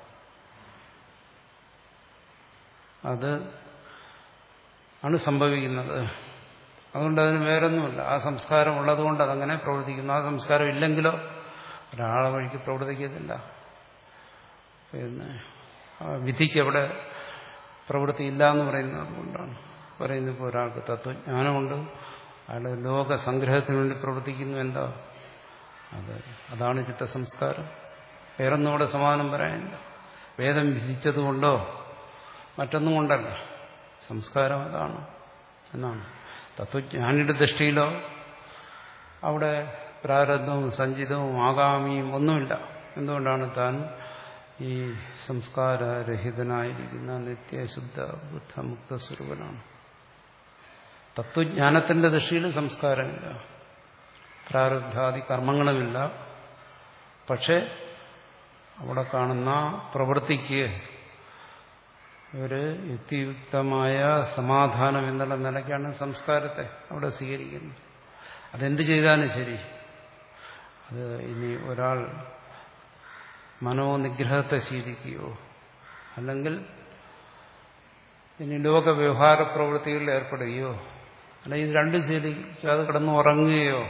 S1: അത് ആണ് സംഭവിക്കുന്നത്. അതുകൊണ്ട് അതിന് വേറൊന്നുമില്ല. ആ സംസ്കാരം ഉള്ളതുകൊണ്ട് അതങ്ങനെ പ്രവർത്തിക്കുന്നു. ആ സംസ്കാരം ഇല്ലെങ്കിലോ ഒരാളെ വഴിക്ക് പ്രവർത്തിക്കത്തില്ല. പിന്നെ വിധിക്ക് അവിടെ പ്രവൃത്തിയില്ല എന്ന് പറയുന്നത് അതുകൊണ്ടാണ്. പറയുന്നത് ഇപ്പോൾ ഒരാൾക്ക് തത്വജ്ഞാനമുണ്ട്, അയാൾ ലോകസംഗ്രഹത്തിന് വേണ്ടി പ്രവർത്തിക്കുന്നു. എന്താ അത്? അതാണ് ചിത്തസംസ്കാരം. വേറൊന്നും അവിടെ സമാധാനം പറയാനില്ല. വേദം വിധിച്ചതുകൊണ്ടോ മറ്റൊന്നും കൊണ്ടല്ല. സംസ്കാരം അതാണ് എന്നാണ്. തത്വജ്ഞാനിയുടെ ദൃഷ്ടിയിലോ അവിടെ പ്രാരബ്ധവും സഞ്ചിതവും ആഗാമിയും ഒന്നുമില്ല. എന്തുകൊണ്ടാണ്? താൻ ഈ സംസ്കാരരഹിതനായിരിക്കുന്ന നിത്യശുദ്ധ ബുദ്ധമുക്ത സ്വരൂപനാണ്. തത്വജ്ഞാനത്തിന്റെ ദൃഷ്ടിയിൽ സംസ്കാരമില്ല, പ്രാരബ്ധാദി കർമ്മങ്ങളുമില്ല. പക്ഷെ അവിടെ കാണുന്ന പ്രവൃത്തിക്ക് ഒരു യുക്തിയുക്തമായ സമാധാനം എന്നുള്ള നിലയ്ക്കാണ് സംസ്കാരത്തെ അവിടെ സ്വീകരിക്കുന്നത്. അതെന്ത് ചെയ്താലും ശരി, അത് ഇനി ഒരാൾ മനോനിഗ്രഹത്തെ ശീലിക്കുകയോ അല്ലെങ്കിൽ ഇനി ലോകവ്യവഹാര പ്രവൃത്തികളിൽ ഏർപ്പെടുകയോ അല്ലെങ്കിൽ ഇത് രണ്ടും ശീലിക്കാതെ കിടന്ന് ഉറങ്ങുകയോ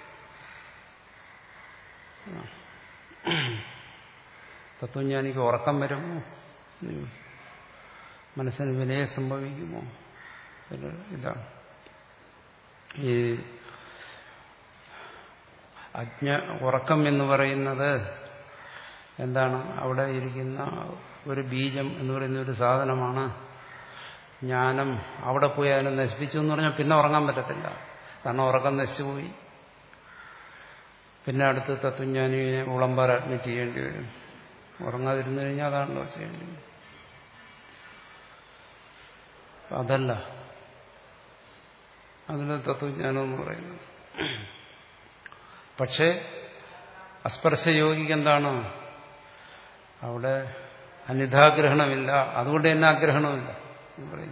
S1: തത്വജ്ഞാനിക്ക് ഉറക്കം വരുമോ? മനസ്സിന് വിനയം സംഭവിക്കുമോ? ഇതാണ് ഈ അജ്ഞ ഉറക്കം എന്ന് പറയുന്നത്. എന്താണ്? അവിടെ ഇരിക്കുന്ന ഒരു ബീജം എന്ന് പറയുന്ന ഒരു സാധനമാണ്. ജ്ഞാനം അവിടെ പോയി അതിനെ നശിപ്പിച്ചു എന്ന് പറഞ്ഞാൽ പിന്നെ ഉറങ്ങാൻ പറ്റത്തില്ല. കാരണം ഉറക്കം നശിച്ചുപോയി. പിന്നെ അടുത്ത് തത്വജ്ഞാനിയെ ഉളമ്പാർ അഡ്മിറ്റ് ചെയ്യേണ്ടി വരും. ഉറങ്ങാതിരുന്നു കഴിഞ്ഞാൽ അതാണല്ലോ ചെയ്യേണ്ടത്. അതല്ല അതിന് തത്വജ്ഞാനം എന്ന് പറയുന്നത്. പക്ഷേ അസ്പർശയോഗിക്ക് എന്താണ്? അവിടെ അനിതാഗ്രഹണമില്ല. അതുകൊണ്ട് തന്നെ ആഗ്രഹണമില്ല എന്ന് പറയും.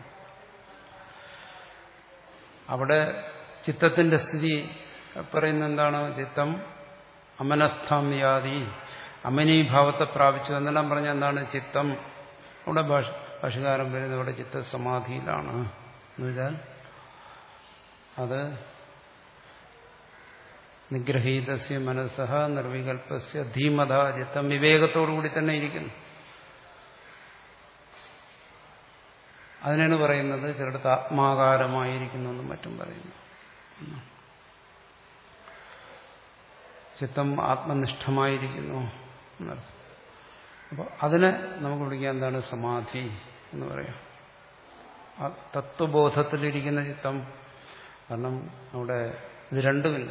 S1: അവിടെ ചിത്തത്തിന്റെ സ്ഥിതി പറയുന്ന എന്താണ്? ചിത്തം അമനസ്ഥാമ്യാദി അമനീഭാവത്തെ പ്രാപിച്ചു എന്നെല്ലാം പറഞ്ഞാൽ എന്താണ്? ചിത്തം അവിടെ ഭാഷ ഭാഷകാരം വരുന്നത് അവിടെ ചിത്തസമാധിയിലാണ് എന്ന് വെച്ചാൽ അത് നിഗ്രഹീതസ്യ മനസ്സഹ നിർവികൽപ്പസ്യ ധീമത ചിത്തം വിവേകത്തോടുകൂടി തന്നെ ഇരിക്കുന്നു. അതിനാണ് പറയുന്നത് ചിലടത്ത് ആത്മാകാരമായിരിക്കുന്നു എന്നും മറ്റും പറയുന്നു. ചിത്തം ആത്മനിഷ്ഠമായിരിക്കുന്നു എന്നർത്ഥം. അപ്പോൾ അതിനെ നമുക്ക് വിളിക്കാൻ എന്താണ്? സമാധി എന്ന് പറയാം. ആ തത്വബോധത്തിലിരിക്കുന്ന ചിത്തം. കാരണം അവിടെ ഇത് രണ്ടുമില്ല.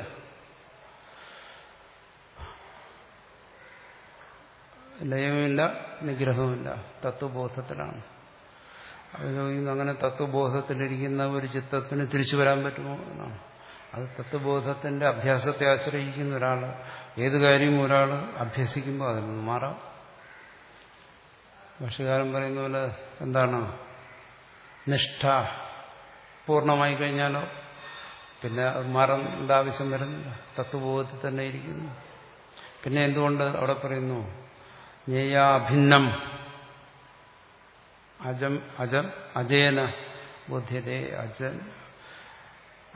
S1: ലയവുമില്ല, നിഗ്രഹവുമില്ല. തത്വബോധത്തിലാണ്. അത് ചോദിക്കുന്നു, അങ്ങനെ തത്വബോധത്തിലിരിക്കുന്ന ഒരു ചിത്തത്തിന് തിരിച്ചു വരാൻ പറ്റുമോ എന്നാണ്. അത് തത്വബോധത്തിന്റെ അഭ്യാസത്തെ ആശ്രയിക്കുന്ന ഒരാൾ ഏത് കാര്യവും ഒരാൾ അഭ്യസിക്കുമ്പോൾ അതിൽ നിന്ന് മാറാം. ഭാഷകാരൻ പറയുന്ന പോലെ എന്താണ്? നിഷ്ഠ പൂർണ്ണമായി കഴിഞ്ഞാലോ പിന്നെ അത് മാറേണ്ട ആവശ്യം വരുന്നില്ല. തത്വബോധത്തിൽ തന്നെ ഇരിക്കുന്നു. പിന്നെ എന്തുകൊണ്ട് അവിടെ പറയുന്നു ജ്ഞേയാഭിന്നം അജം അജം അജേന ബുദ്ധ്യതേ. അജൻ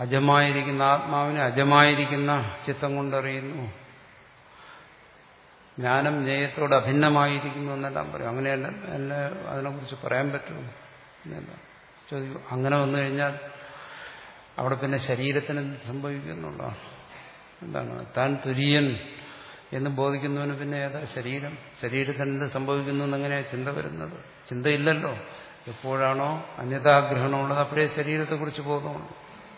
S1: അജമായിരിക്കുന്ന ആത്മാവിനെ അജമായിരിക്കുന്ന ചിത്തം കൊണ്ടറിയുന്നു. ജ്ഞാനം ജ്ഞേയത്തോട് അഭിന്നമായിരിക്കുന്നു എന്നെല്ലാം പറയും. അങ്ങനെയല്ല എന്നെ അതിനെക്കുറിച്ച് പറയാൻ പറ്റുമോ എന്നല്ല ചോദിക്കും. അങ്ങനെ വന്നു കഴിഞ്ഞാൽ അവിടെ പിന്നെ ശരീരത്തിന് സംഭവിക്കുന്നുള്ളതാണ്. എന്താണ് താൻ തുര്യൻ എന്ന് ബോധിക്കുന്നവന് പിന്നെ ഏതാ ശരീരം? ശരീരത്തിന് എന്ത് സംഭവിക്കുന്നു എന്നെങ്ങനെയാണ് ചിന്ത വരുന്നത്? ചിന്തയില്ലല്ലോ. എപ്പോഴാണോ അന്യതാഗ്രഹണമുള്ളത് അപ്പോഴേ ശരീരത്തെക്കുറിച്ച് ബോധമുണ്ട്.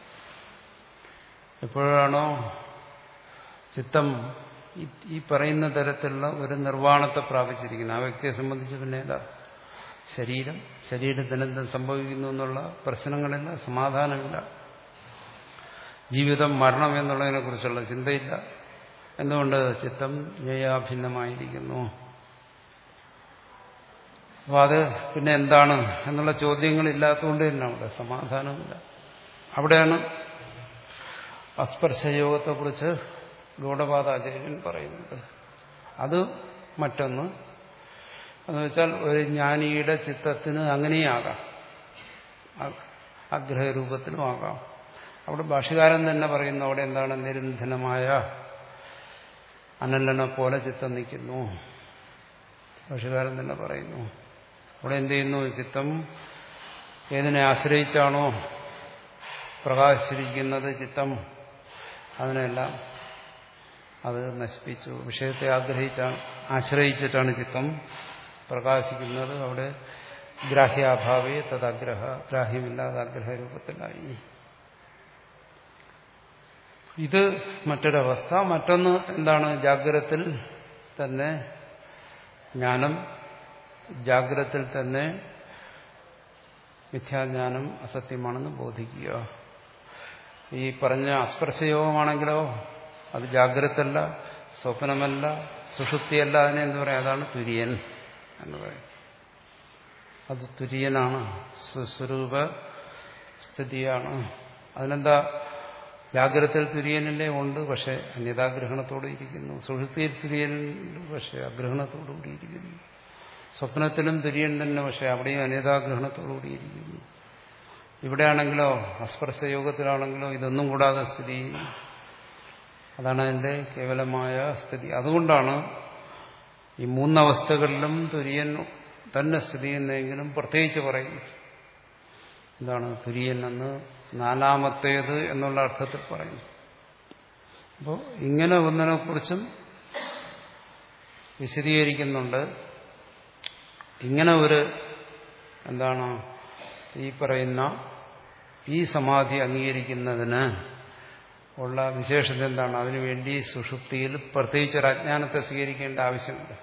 S1: എപ്പോഴാണോ ചിത്തം ഈ പറയുന്ന തരത്തിലുള്ള ഒരു നിർവ്വാണത്തെ പ്രാപിച്ചിരിക്കുന്നത് ആ വ്യക്തിയെ സംബന്ധിച്ച് പിന്നെ ഏതാ ശരീരം? ശരീരത്തിന് എന്ത് സംഭവിക്കുന്നു എന്നുള്ള പ്രശ്നങ്ങളില്ല, സമാധാനമില്ല. ജീവിതം മരണം എന്നുള്ളതിനെ കുറിച്ചുള്ള ചിന്തയില്ല. എന്തുകൊണ്ട്? ചിത്തം ജ്ഞേയാഭിന്നമായിരിക്കുന്നു. അപ്പോൾ അത് പിന്നെ എന്താണ് എന്നുള്ള ചോദ്യങ്ങളില്ലാത്തതുകൊണ്ട് തന്നെ അവിടെ സമാധാനമില്ല. അവിടെയാണ് അസ്പർശയോഗത്തെക്കുറിച്ച് ഗൗഡപാദാചാര്യൻ പറയുന്നത്. അത് മറ്റൊന്ന് എന്ന് വെച്ചാൽ ഒരു ജ്ഞാനിയുടെ ചിത്തത്തിന് അങ്ങനെയാകാം, ആഗ്രഹരൂപത്തിലും ആകാം. അവിടെ ഭാഷ്യകാരൻ തന്നെ പറയുന്നു അവിടെ എന്താണ് നിരന്ധനമായ അനലനെ പോലെ ചിത്തം നിൽക്കുന്നു. ഭാഷ്യകാരൻ തന്നെ പറയുന്നു അവിടെ എന്ത് ചെയ്യുന്നു? ചിത്തം ഏതിനെ ആശ്രയിച്ചാണോ പ്രകാശിച്ചിരിക്കുന്നത് ചിത്തം അതിനെല്ലാം അത് നശിപ്പിച്ചു. വിഷയത്തെ ആഗ്രഹിച്ചാണ് ആശ്രയിച്ചിട്ടാണ് ചിത്തം പ്രകാശിക്കുന്നത്. അവിടെ ഗ്രാഹ്യാഭാവേ തദാഗ്രഹ, ഗ്രാഹ്യമില്ലാതെ ആഗ്രഹരൂപത്തിലായി. ഇത് മറ്റൊരവസ്ഥ. മറ്റൊന്ന് എന്താണ്? ജാഗ്രത്തിൽ തന്നെ ജ്ഞാനം, ജാഗ്രത്തിൽ തന്നെ മിഥ്യാജ്ഞാനം അസത്യമാണെന്ന് ബോധിക്കുക. ഈ പറഞ്ഞ അസ്പർശയോഗമാണെങ്കിലോ അത് ജാഗ്രതല്ല, സ്വപ്നമല്ല, സുഷുപ്തിയല്ല. അതിനെ എന്ത് പറയാം? അതാണ് തുര്യൻ എന്ന് പറയും. അത് തുര്യനാണ്, സ്വസ്വരൂപ സ്ഥിതിയാണ്. അതിനെന്താ? ജാഗ്രതയിൽ തുര്യനല്ലേ ഉണ്ട്, പക്ഷെ അന്യതാഗ്രഹണത്തോടെ ഇരിക്കുന്നു. സുഷുപ്തിയിൽ തുര്യനുണ്ട്, പക്ഷെ അഗ്രഹണത്തോടുകൂടി ഇരിക്കുന്നു. സ്വപ്നത്തിലും തുര്യൻ തന്നെ, പക്ഷെ അവിടെയും അന്യതാഗ്രഹണത്തോടുകൂടി ഇരിക്കുന്നു. ഇവിടെയാണെങ്കിലോ അസ്പർശയോഗത്തിലാണെങ്കിലോ ഇതൊന്നും കൂടാതെ സ്ഥിതി. അതാണ് അതിന്റെ കേവലമായ സ്ഥിതി. അതുകൊണ്ടാണ് ഈ മൂന്നവസ്ഥകളിലും തുര്യൻ തന്നെ സ്ഥിതി ചെയ്യുന്നതെങ്കിലും പ്രത്യേകിച്ച് പറയുന്നു. എന്താണ് തുര്യൻ എന്ന് നാലാമത്തേത് എന്നുള്ള അർത്ഥത്തിൽ പറയുന്നു. അപ്പോൾ ഇങ്ങനെ ഒന്നിനെക്കുറിച്ചും വിശദീകരിക്കുന്നുണ്ട്. ഇങ്ങനെ ഒരു എന്താണ് ഈ പറയുന്ന ഈ സമാധി അംഗീകരിക്കുന്നതിന് ഉള്ള വിശേഷത എന്താണ്? അതിനുവേണ്ടി സുഷുപ്തിയിൽ പ്രത്യേകിച്ചൊരു അജ്ഞാനത്തെ സ്വീകരിക്കേണ്ട ആവശ്യമില്ല.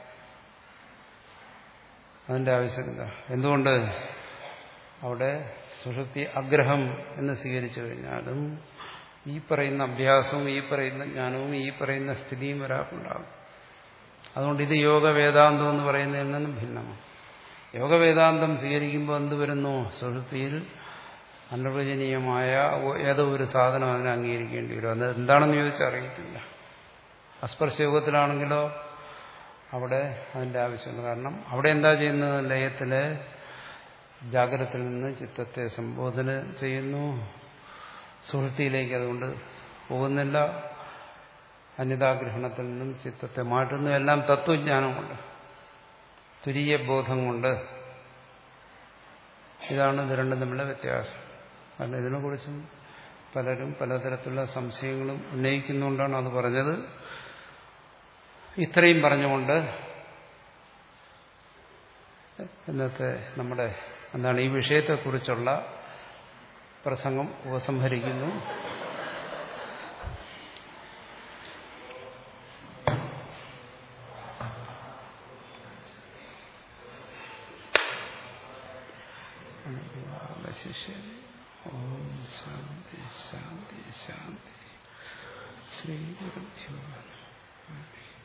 S1: അതിന്റെ ആവശ്യമില്ല. എന്തുകൊണ്ട്? അവിടെ സുഷുപ്തി അഗ്രഹം എന്ന് സ്വീകരിച്ചു കഴിഞ്ഞാലും ഈ പറയുന്ന അഭ്യാസവും ഈ പറയുന്ന ജ്ഞാനവും ഈ പറയുന്ന സ്ഥിതിയും ഒരാൾക്കുണ്ടാകും. അതുകൊണ്ട് ഇത് യോഗ വേദാന്തം എന്ന് പറയുന്നതിൽ നിന്നും ഭിന്നമാണ്. യോഗ വേദാന്തം സ്വീകരിക്കുമ്പോൾ എന്ത് വരുന്നു? സുഷുപ്തിയിൽ അനിർവചനീയമായ ഏതോ ഒരു സാധനം അതിനെ അംഗീകരിക്കേണ്ടി വരും. അത് എന്താണെന്ന് ചോദിച്ചാൽ അറിയത്തില്ല. അസ്പർശയോഗത്തിലാണെങ്കിലോ അവിടെ അതിന്റെ ആവശ്യമുണ്ട്. കാരണം അവിടെ എന്താ ചെയ്യുന്നത്? ലയത്തിലെ ജാഗ്രതയിൽ നിന്ന് ചിത്തത്തെ സംബോധന ചെയ്യുന്നു, സുഹൃത്തിയിലേക്ക് അതുകൊണ്ട് പോകുന്നില്ല. അന്യതാഗ്രഹണത്തിൽ നിന്നും ചിത്തത്തെ മാറ്റുന്നു. എല്ലാം തത്വജ്ഞാനം കൊണ്ട്, തുരീയ ബോധം കൊണ്ട്. ഇതാണ് ഇത് രണ്ടും തമ്മിലുള്ള വ്യത്യാസം. കാരണം ഇതിനെക്കുറിച്ചും പലരും പലതരത്തിലുള്ള സംശയങ്ങളും ഉന്നയിക്കുന്നുകൊണ്ടാണ് അത് പറഞ്ഞത്. ഇത്രയും പറഞ്ഞുകൊണ്ട് ഇന്നത്തെ നമ്മുടെ എന്താണ് ഈ വിഷയത്തെക്കുറിച്ചുള്ള പ്രസംഗം ഉപസംഹരിക്കുന്നു. ഓം ശാന്തി ശാന്തി ശാന്തി. ശ്രീ ഗുരുഭ്യോ നമഃ.